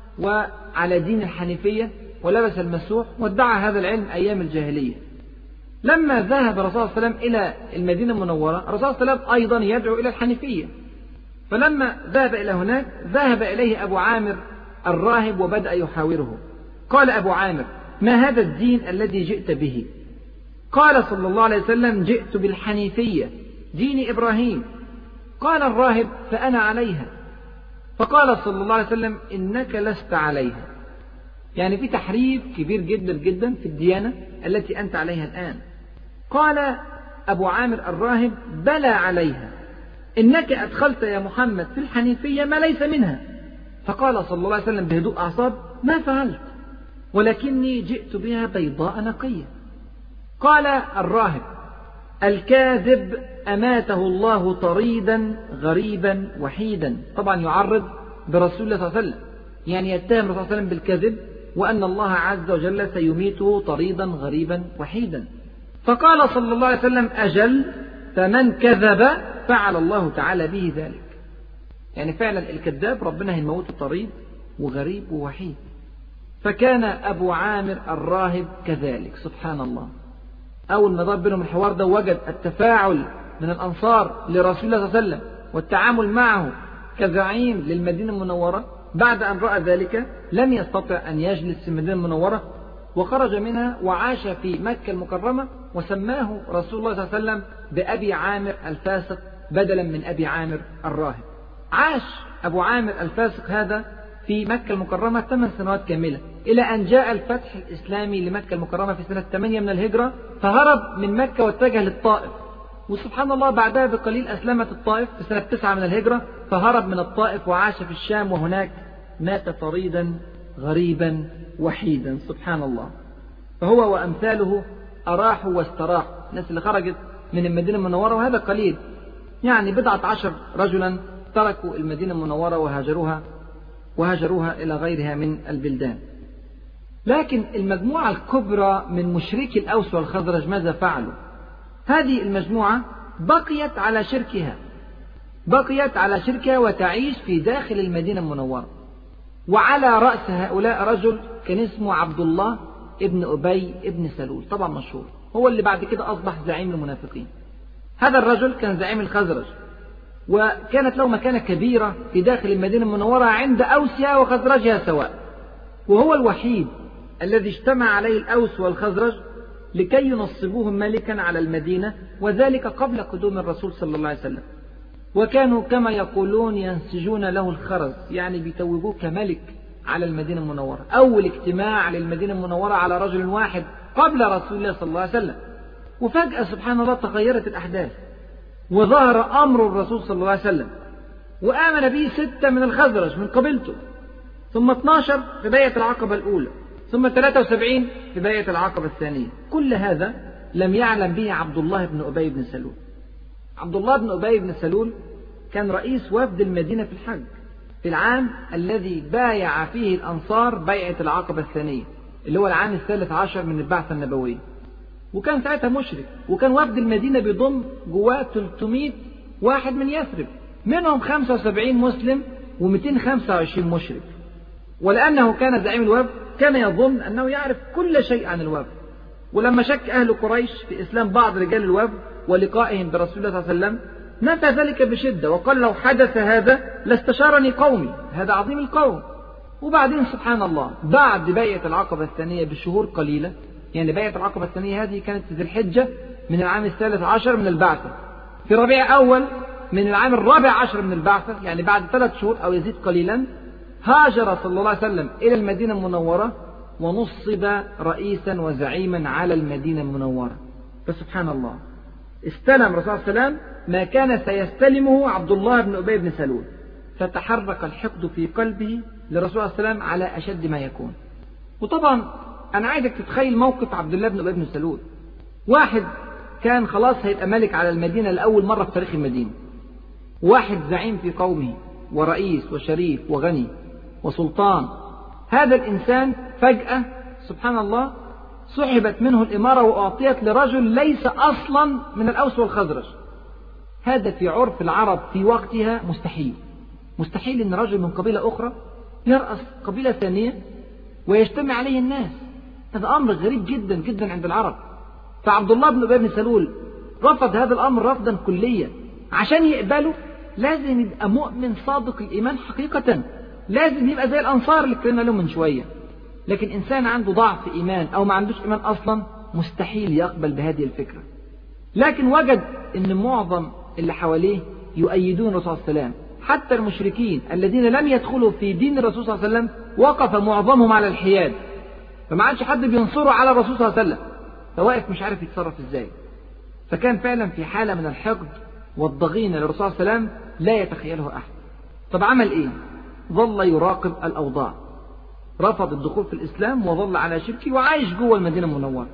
وعلى دين الحنيفية، ولبس المسوح، وادعى هذا العلم أيام الجاهلية. لما ذهب الرسول صلى الله عليه وسلم إلى المدينة المنورة، الرسول صلى الله عليه وسلم أيضا يدعو إلى الحنيفية. فلما ذهب إلى هناك ذهب إليه أبو عامر الراهب وبدأ يحاوره. قال أبو عامر: ما هذا الدين الذي جئت به؟ قال صلى الله عليه وسلم: جئت بالحنيفية، دين إبراهيم. قال الراهب: فأنا عليها. فقال صلى الله عليه وسلم: إنك لست عليها. يعني في تحريف كبير جدا جدا في الديانة التي أنت عليها الآن. قال أبو عامر الراهب: بلى عليها، إنك أدخلت يا محمد في الحنيفية ما ليس منها. فقال صلى الله عليه وسلم بهدوء أعصاب: ما فعلت، ولكني جئت بها بيضاء نقية. قال الراهب: الكاذب أماته الله طريدا غريبا وحيدا. طبعا يعرض برسول الله صلى الله عليه وسلم، يعني يتهم الرسول صلى الله عليه وسلم بالكذب وأن الله عز وجل سيميته طريدا غريبا وحيدا. فقال صلى الله عليه وسلم: أجل، فمن كذب فعل الله تعالى به ذلك. يعني فعلا الكذاب ربنا هيموته طريد وغريب ووحيد. فكان أبو عامر الراهب كذلك. سبحان الله، أول ما ضرب بينهم الحوار ده وجد التفاعل من الأنصار لرسول الله صلى الله عليه وسلم والتعامل معه كزعيم للمدينة المنورة. بعد أن رأى ذلك لم يستطع أن يجلس في المدينة المنورة، وخرج منها وعاش في مكة المكرمة، وسماه رسول الله صلى الله عليه وسلم بأبي عامر الفاسق بدلا من أبي عامر الراهب. عاش أبو عامر الفاسق هذا في مكة المكرمة ثمان سنوات كاملة، إلى أن جاء الفتح الإسلامي لمكة المكرمة في سنة ثمانية من الهجرة، فهرب من مكة واتجه للطائف. وسبحان الله بعدها بقليل أسلمت الطائف في سنة تسعة من الهجرة، فهرب من الطائف وعاش في الشام، وهناك مات طريدا غريبا وحيدا. سبحان الله. فهو وأمثاله أراحوا واستراحوا، الناس اللي خرجت من المدينة المنورة، وهذا قليل، يعني بضعة عشر رجلا تركوا المدينة المنورة وهاجروها وهاجروها إلى غيرها من البلدان. لكن المجموعة الكبرى من مشركي الأوس والخزرج ماذا فعلوا؟ هذه المجموعة بقيت على شركها بقيت على شركها وتعيش في داخل المدينة المنورة. وعلى رأس هؤلاء رجل كان اسمه عبد الله ابن أبي ابن سلول، طبعا مشهور، هو اللي بعد كده أصبح زعيم المنافقين. هذا الرجل كان زعيم الخزرج، وكانت له مكانة كبيرة في داخل المدينة المنورة عند أوسها وخزرجها سواء، وهو الوحيد الذي اجتمع عليه الأوس والخزرج لكي ينصبوه ملكا على المدينة، وذلك قبل قدوم الرسول صلى الله عليه وسلم. وكانوا كما يقولون ينسجون له الخرز، يعني بيتوجوه كملك على المدينة المنورة. أول اجتماع للمدينة المنورة على رجل واحد قبل رسول الله صلى الله عليه وسلم. وفجأة سبحان الله تغيرت الأحداث، وظهر أمر الرسول صلى الله عليه وسلم، وآمن به ستة من الخزرج من قبيلته، ثم اثني عشر في بيعة العقبة الأولى، ثم ثلاثة وسبعين في بيعة العقبة الثانية. كل هذا لم يعلم به عبد الله بن أبي بن سلول. عبد الله بن أبي بن سلول كان رئيس وفد المدينة في الحج في العام الذي بايع فيه الأنصار بيعة العقبة الثانية، اللي هو العام الثالث عشر من البعثة النبوية. وكان ساعتها مشرك، وكان وفد المدينة بيضم جواه ثلاثمائة واحد من يثرب، منهم خمسة وسبعين مسلم ومئتين وخمسة وعشرين مشرك. ولأنه كان زعيم الوفد كان يظن أنه يعرف كل شيء عن الوفد. ولما شك أهل قريش في إسلام بعض رجال الوفد ولقائهم برسول الله صلى الله عليه وسلم، نفى ذلك بشدة وقال: لو حدث هذا لاستشارني قومي، هذا عظيم القوم. وبعدين سبحان الله بعد بيعة العقبة الثانية بشهور قليلة، يعني بيعة العقبة الثانية هذه كانت في ذي الحجة من العام الثالث عشر من البعثة، في ربيع أول من العام الرابع عشر من البعثة، يعني بعد ثلاث شهور أو يزيد قليلا، هاجر صلى الله عليه وسلم إلى المدينة المنورة ونصب رئيسا وزعيما على المدينة المنورة. فسبحان الله استلم الرسول صلى الله عليه وسلم ما كان سيستلمه عبد الله بن أبي بن سلول، فتحرك الحقد في قلبه للرسول صلى الله عليه وسلم على أشد ما يكون. وطبعا أنا عايزك تتخيل موقف عبد الله بن أبي بن سلول، واحد كان خلاص هيبقى ملك على المدينة لأول مرة في تاريخ المدينة، واحد زعيم في قومه ورئيس وشريف وغني وسلطان. هذا الإنسان فجأة سبحان الله سحبت منه الإمارة وأعطيت لرجل ليس أصلا من الأوس والخزرج. هذا في عرف العرب في وقتها مستحيل، مستحيل أن رجل من قبيلة أخرى يرأس قبيلة ثانية ويجتمع عليه الناس. هذا أمر غريب جدا جدا عند العرب. فعبد الله بن أبي بن سلول رفض هذا الأمر رفضا كليا. عشان يقبله لازم يبقى مؤمن صادق الإيمان حقيقة، لازم يبقى زي الأنصار اللي اتكلمنا لهم من شوية. لكن إنسان عنده ضعف إيمان أو ما عندوش إيمان أصلا مستحيل يقبل بهذه الفكرة. لكن وجد أن معظم اللي حواليه يؤيدون الرسول صلى الله عليه وسلم، حتى المشركين الذين لم يدخلوا في دين الرسول صلى الله عليه وسلم وقف معظمهم على الحياد، فما عادش حد بينصره على الرسول صلى الله عليه وسلم، فواقف مش عارف يتصرف ازاي. فكان فعلا في حالة من الحقد والضغينة للرسول صلى الله عليه وسلم لا يتخيله أحد. طب عمل إيه؟ ظل يراقب الأوضاع، رفض الدخول في الإسلام وظل على شركه وعايش جوه المدينة المنورة،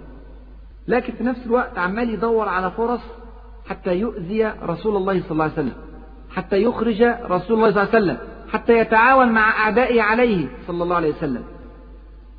لكن في نفس الوقت عمال يدور على فرص حتى يؤذي رسول الله صلى الله عليه وسلم، حتى يخرج رسول الله صلى الله عليه وسلم، حتى يتعاون مع أعدائه عليه صلى الله عليه وسلم.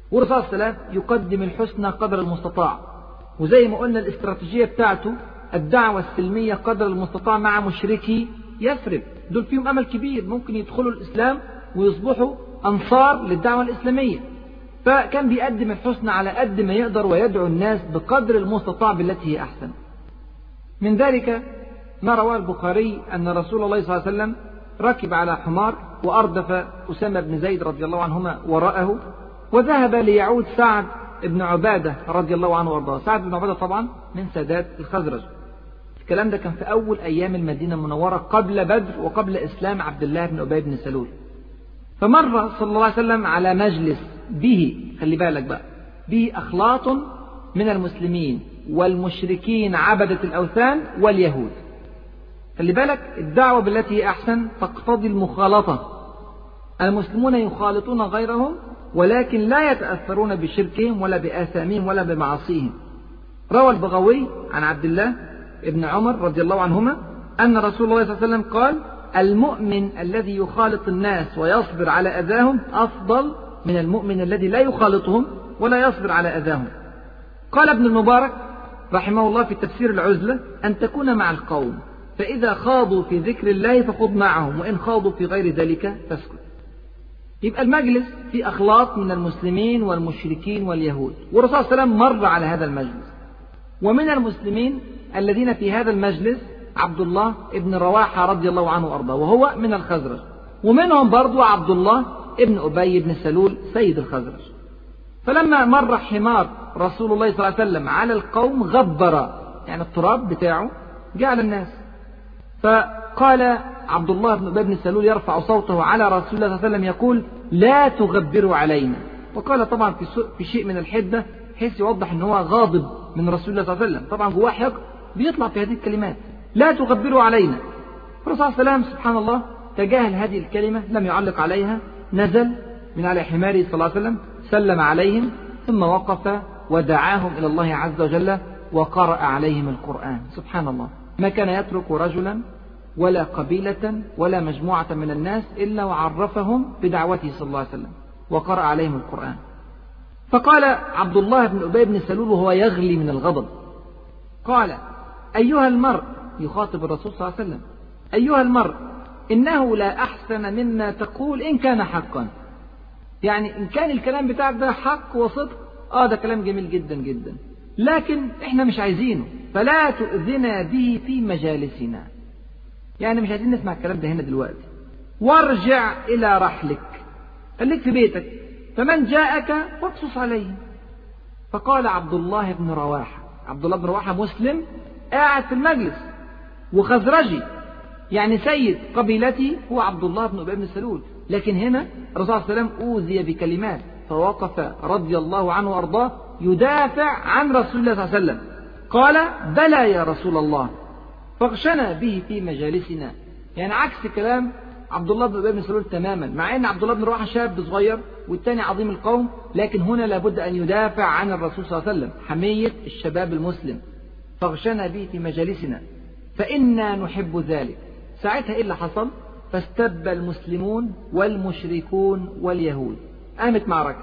والرسول صلى الله عليه وسلم يقدم الحسنى قدر المستطاع، وزي ما قلنا الاستراتيجية بتاعته الدعوة السلمية قدر المستطاع مع مشركي يثرب، دول فيهم أمل كبير ممكن يدخلوا الإسلام ويصبحوا أنصار للدعوة الإسلامية، فكان بيقدم الحسنى على قد ما يقدر ويدعو الناس بقدر المستطاع بالتي هي أحسن. من ذلك ما رواه البخاري أن رسول الله صلى الله عليه وسلم ركب على حمار وأردف أسامة بن زيد رضي الله عنهما وراءه، وذهب ليعود سعد بن عبادة رضي الله عنه وارضاه. سعد بن عبادة طبعا من سادات الخزرج. الكلام ده كان في أول أيام المدينة المنورة قبل بدر وقبل إسلام عبد الله بن أبي بن سلول. فمر صلى الله عليه وسلم على مجلس به، خلي بالك بقى، به أخلاط من المسلمين والمشركين عبدة الأوثان واليهود. خلي بالك الدعوة بالتي هي أحسن تقتضي المخالطة، المسلمون يخالطون غيرهم ولكن لا يتأثرون بشركهم ولا بآثامهم ولا بمعاصيهم. روى البغوي عن عبد الله ابن عمر رضي الله عنهما أن رسول الله صلى الله عليه وسلم قال: المؤمن الذي يخالط الناس ويصبر على أذاهم أفضل من المؤمن الذي لا يخالطهم ولا يصبر على أذاهم. قال ابن المبارك رحمه الله في تفسير العزلة: أن تكون مع القوم فإذا خاضوا في ذكر الله فخذ معهم وإن خاضوا في غير ذلك فاسكت. يبقى المجلس في أخلاط من المسلمين والمشركين واليهود، والرسول صلى الله عليه وسلم مر على هذا المجلس. ومن المسلمين الذين في هذا المجلس عبد الله ابن رواحة رضي الله عنه وأرضاه وهو من الخزرج، ومنهم برضو عبد الله ابن أبي بن سلول سيد الخزرج. فلما مر حمار رسول الله صلى الله عليه وسلم على القوم غبر، يعني التراب بتاعه جاء على الناس، فقال عبد الله بن أبي بن سلول يرفع صوته على رسول الله صلى الله عليه وسلم يقول: لا تغبروا علينا. وقال طبعا في, في شيء من الحدة حيث يوضح ان هو غاضب من رسول الله صلى الله عليه وسلم، طبعا جواه حقد بيطلع في هذه الكلمات: لا تغبروا علينا. الرسول صلى الله عليه وسلم سبحان الله تجاهل هذه الكلمة، لم يعلق عليها، نزل من على حماره صلى الله عليه وسلم، سلم عليهم ثم وقف ودعاهم إلى الله عز وجل وقرأ عليهم القرآن. سبحان الله، ما كان يترك رجلا ولا قبيلة ولا مجموعة من الناس إلا وعرفهم بدعوته صلى الله عليه وسلم وقرأ عليهم القرآن. فقال عبد الله بن أبي بن سلول وهو يغلي من الغضب، قال: أيها المرء، يخاطب الرسول صلى الله عليه وسلم: أيها المرء، إنه لا أحسن مما تقول إن كان حقا. يعني إن كان الكلام بتاعك ده حق وصدق، آه ده كلام جميل جدا جدا، لكن إحنا مش عايزينه، فلا تؤذنا به في مجالسنا. يعني مش عايزين نسمع الكلام ده هنا دلوقتي، وارجع إلى رحلك، خليك في بيتك، فمن جاءك واقصص عليه. فقال عبد الله بن رواحة، عبد الله بن رواحة مسلم قاعد في المجلس وخزرجي، يعني سيد قبيلتي هو عبد الله بن أبي بن سلول، لكن هنا الرسول صلى الله عليه وسلم أوذي بكلمات، فوقف رضي الله عنه وأرضاه يدافع عن رسول الله صلى الله عليه وسلم. قال: بلى يا رسول الله، فاغشنا به في مجالسنا. يعني عكس كلام عبد الله بن أبي بن سلول تماما، مع أن عبد الله بن رواحة شاب صغير والثاني عظيم القوم، لكن هنا لابد أن يدافع عن الرسول صلى الله عليه وسلم، حمية الشباب المسلم. فاغشنا به في مجالسنا فإنا نحب ذلك. ساعتها إيه اللي حصل؟ فاستب المسلمون والمشركون واليهود، قامت معركة،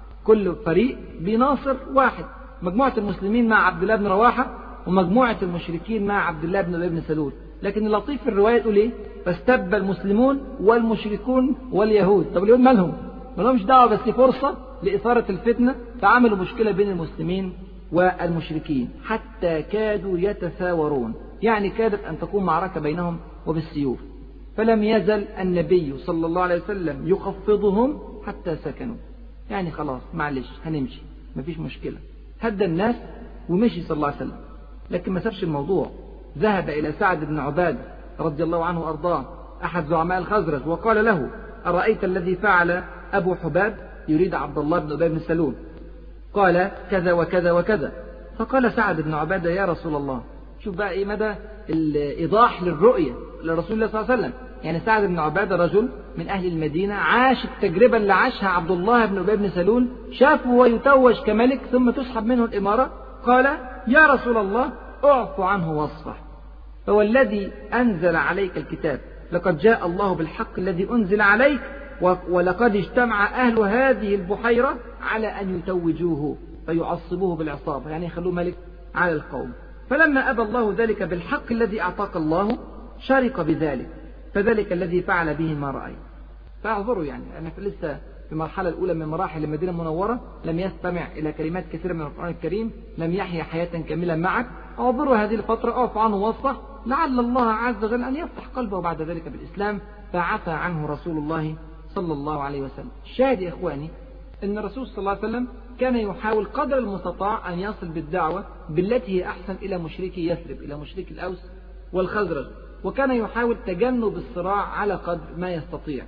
كل فريق بيناصر واحد، مجموعة المسلمين مع عبد الله بن رواحة ومجموعة المشركين مع عبد الله بن أبي بن سلول. لكن اللطيف في الرواية تقول إيه؟ فاستب المسلمون والمشركون واليهود. طب اليهود مالهم؟ مالهمش دعوة، بس فرصة لإثارة الفتنة، فعملوا مشكلة بين المسلمين والمشركين حتى كادوا يتثاورون، يعني كادت أن تكون معركة بينهم وبالسيوف. فلم يزل النبي صلى الله عليه وسلم يخفضهم حتى سكنوا، يعني خلاص معلش هنمشي مفيش مشكلة، هدى الناس ومشي صلى الله عليه وسلم. لكن ما سابش الموضوع، ذهب إلى سعد بن عبادة رضي الله عنه وأرضاه أحد زعماء الخزرج وقال له: أرأيت الذي فعل أبو حباب؟ يريد عبد الله بن أبي بن سلول. قال: كذا وكذا وكذا. فقال سعد بن عبادة: يا رسول الله، شوف بقى إيه مدى الإيضاح للرؤية لرسول الله صلى الله عليه وسلم. يعني سعد بن عبادة رجل من أهل المدينة، عاش التجربة اللي عاشها عبد الله بن أبي بن سلول، شافه ويتوج كملك ثم تسحب منه الإمارة. قال: يا رسول الله، اعف عنه واصفح، فوالذي أنزل عليك الكتاب لقد جاء الله بالحق الذي أنزل عليك ولقد اجتمع أهل هذه البحيرة على أن يتوجوه فيعصبوه بالعصابة، يعني يخلوه ملك على القوم. فلما أبى الله ذلك بالحق الذي أعطاك الله شارك بذلك، فذلك الذي فعل به ما رأيت. فاعذروا يعني أنا لسه في المرحلة الأولى من مراحل المدينة المنورة، لم يستمع إلى كلمات كثيرة من القرآن الكريم، لم يحيا حياة كاملة معك. اعذروا هذه الفترة، أعف عنه واصفح، لعل الله عز وجل أن يفتح قلبه بعد ذلك بالإسلام، فعفى عنه رسول الله صلى الله عليه وسلم. الشاهد يا إخواني أن الرسول صلى الله عليه وسلم كان يحاول قدر المستطاع أن يصل بالدعوة بالتي هي أحسن إلى مشركي يثرب، إلى مشركي الأوس والخزرج، وكان يحاول تجنب الصراع على قدر ما يستطيع.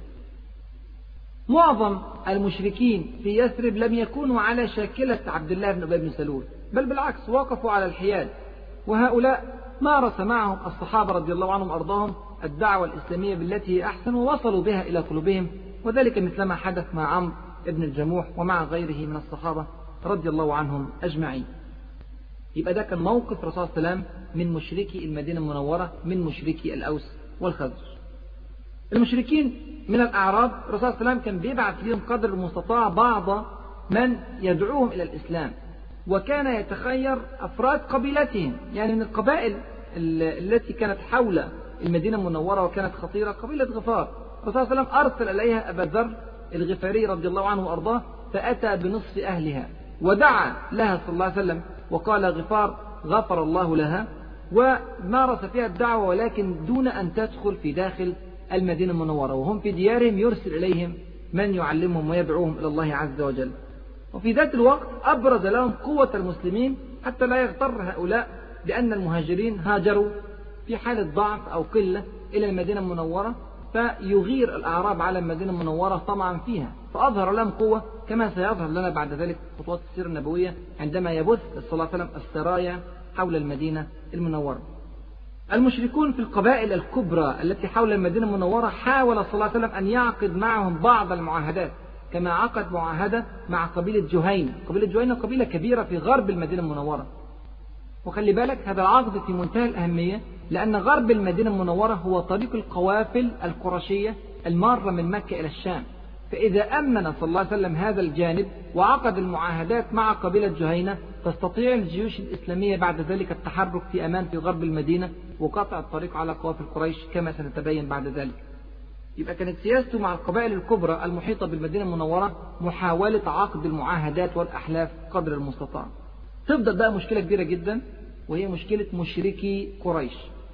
معظم المشركين في يثرب لم يكونوا على شاكلة عبد الله بن أبي بن سلول، بل بالعكس وقفوا على الحياد، وهؤلاء مارس معهم الصحابة رضي الله عنهم وأرضاهم الدعوة الإسلامية بالتي هي أحسن، ووصلوا بها إلى قلوبهم، وذلك مثلما حدث مع عمرو بن الجموح ومع غيره من الصحابة رضي الله عنهم أجمعين. يبقى ده كان موقف الرسول صلى الله عليه وسلم من مشركي المدينة المنورة، من مشركي الأوس والخزرج. المشركين من الأعراب الرسول صلى الله عليه وسلم كان بيبعث لهم قدر المستطاع بعض من يدعوهم إلى الإسلام، وكان يتخير أفراد قبيلتهم، يعني من القبائل التي كانت حول المدينة المنورة وكانت خطيرة قبيلة غفار. الرسول صلى الله عليه وسلم أرسل إليها أبا ذر الغفاري رضي الله عنه وأرضاه، فأتى بنصف أهلها ودعا لها صلى الله عليه وسلم وقال غفار غفر الله لها، ومارس فيها الدعوة، ولكن دون أن تدخل في داخل المدينة المنورة، وهم في ديارهم يرسل إليهم من يعلمهم ويدعوهم إلى الله عز وجل. وفي ذات الوقت أبرز لهم قوة المسلمين حتى لا يغتر هؤلاء بأن المهاجرين هاجروا في حالة ضعف أو قلة إلى المدينة المنورة، فيغير الأعراب على المدينة المنورة طمعا فيها، فأظهر لهم قوة كما سيظهر لنا بعد ذلك خطوات السيرة النبوية عندما يبث صلى الله عليه وسلم السرايا حول المدينة المنورة. المشركون في القبائل الكبرى التي حول المدينة المنورة حاول صلى الله عليه وسلم أن يعقد معهم بعض المعاهدات، كما عقد معاهدة مع قبيلة جهين. قبيلة جهين قبيلة كبيرة في غرب المدينة المنورة، وخلي بالك هذا العقد في منتهى الأهمية، لأن غرب المدينة المنورة هو طريق القوافل القرشية المارة من مكة إلى الشام. فإذا أمن صلى الله عليه وسلم هذا الجانب وعقد المعاهدات مع قبيلة جهينة، تستطيع الجيوش الإسلامية بعد ذلك التحرك في أمان في غرب المدينة وقطع الطريق على قوافل قريش كما سنتبين بعد ذلك. يبقى كانت سياسته مع القبائل الكبرى المحيطة بالمدينة المنورة محاولة عقد المعاهدات والأحلاف قدر المستطاع. تبدأ بقى مشكلة كبيرة جدا، وهي مشكلة مشركي قريش.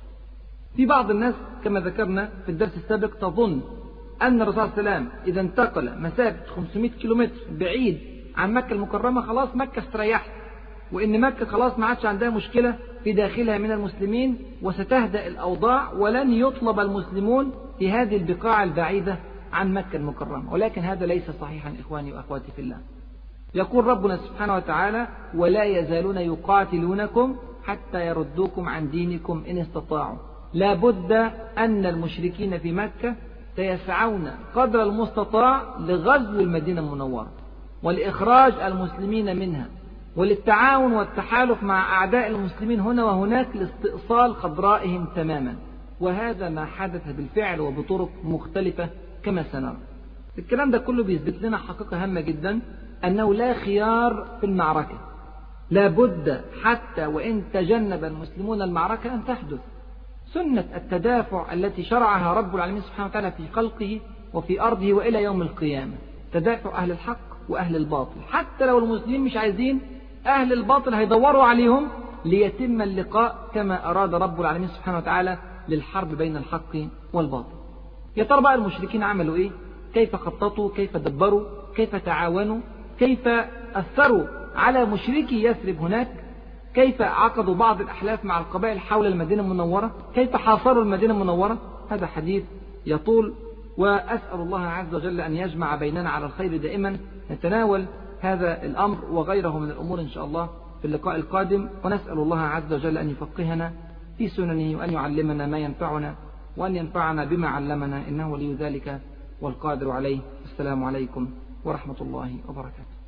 في بعض الناس كما ذكرنا في الدرس السابق تظن أن الرسول صلى الله عليه وسلم إذا انتقل مسافة خمسمائة كيلومتر بعيد عن مكة المكرمة خلاص مكة استريحت، وإن مكة خلاص ما عادش عندها مشكلة في داخلها من المسلمين، وستهدأ الأوضاع ولن يطلب المسلمون في هذه البقاع البعيدة عن مكة المكرمة. ولكن هذا ليس صحيحا إخواني وأخواتي في الله. يقول ربنا سبحانه وتعالى: ولا يزالون يقاتلونكم حتى يردوكم عن دينكم إن استطاعوا. لا بد أن المشركين في مكة سيسعون قدر المستطاع لغزو المدينة المنورة ولإخراج المسلمين منها، وللتعاون والتحالف مع أعداء المسلمين هنا وهناك لاستئصال خضرائهم تماما. وهذا ما حدث بالفعل وبطرق مختلفة كما سنرى. الكلام ده كله بيثبت لنا حقيقة هامة جدا، أنه لا خيار في المعركة. لا بد حتى وإن تجنب المسلمون المعركة أن تحدث. سنة التدافع التي شرعها رب العالمين سبحانه وتعالى في خلقه وفي أرضه وإلى يوم القيامة، تدافع أهل الحق وأهل الباطل. حتى لو المسلمين مش عايزين، أهل الباطل هيدوروا عليهم ليتم اللقاء كما أراد رب العالمين سبحانه وتعالى للحرب بين الحق والباطل. يا ترى بقى المشركين عملوا إيه؟ كيف خططوا؟ كيف دبروا؟ كيف تعاونوا؟ كيف أثروا على مشركي يثرب هناك؟ كيف عقدوا بعض الأحلاف مع القبائل حول المدينة المنورة؟ كيف حاصروا المدينة المنورة؟ هذا حديث يطول، وأسأل الله عز وجل أن يجمع بيننا على الخير دائما. نتناول هذا الأمر وغيره من الأمور إن شاء الله في اللقاء القادم، ونسأل الله عز وجل أن يفقهنا في سننه وأن يعلمنا ما ينفعنا وأن ينفعنا بما علمنا، إنه ولي ذلك والقادر عليه. السلام عليكم ورحمة الله وبركاته.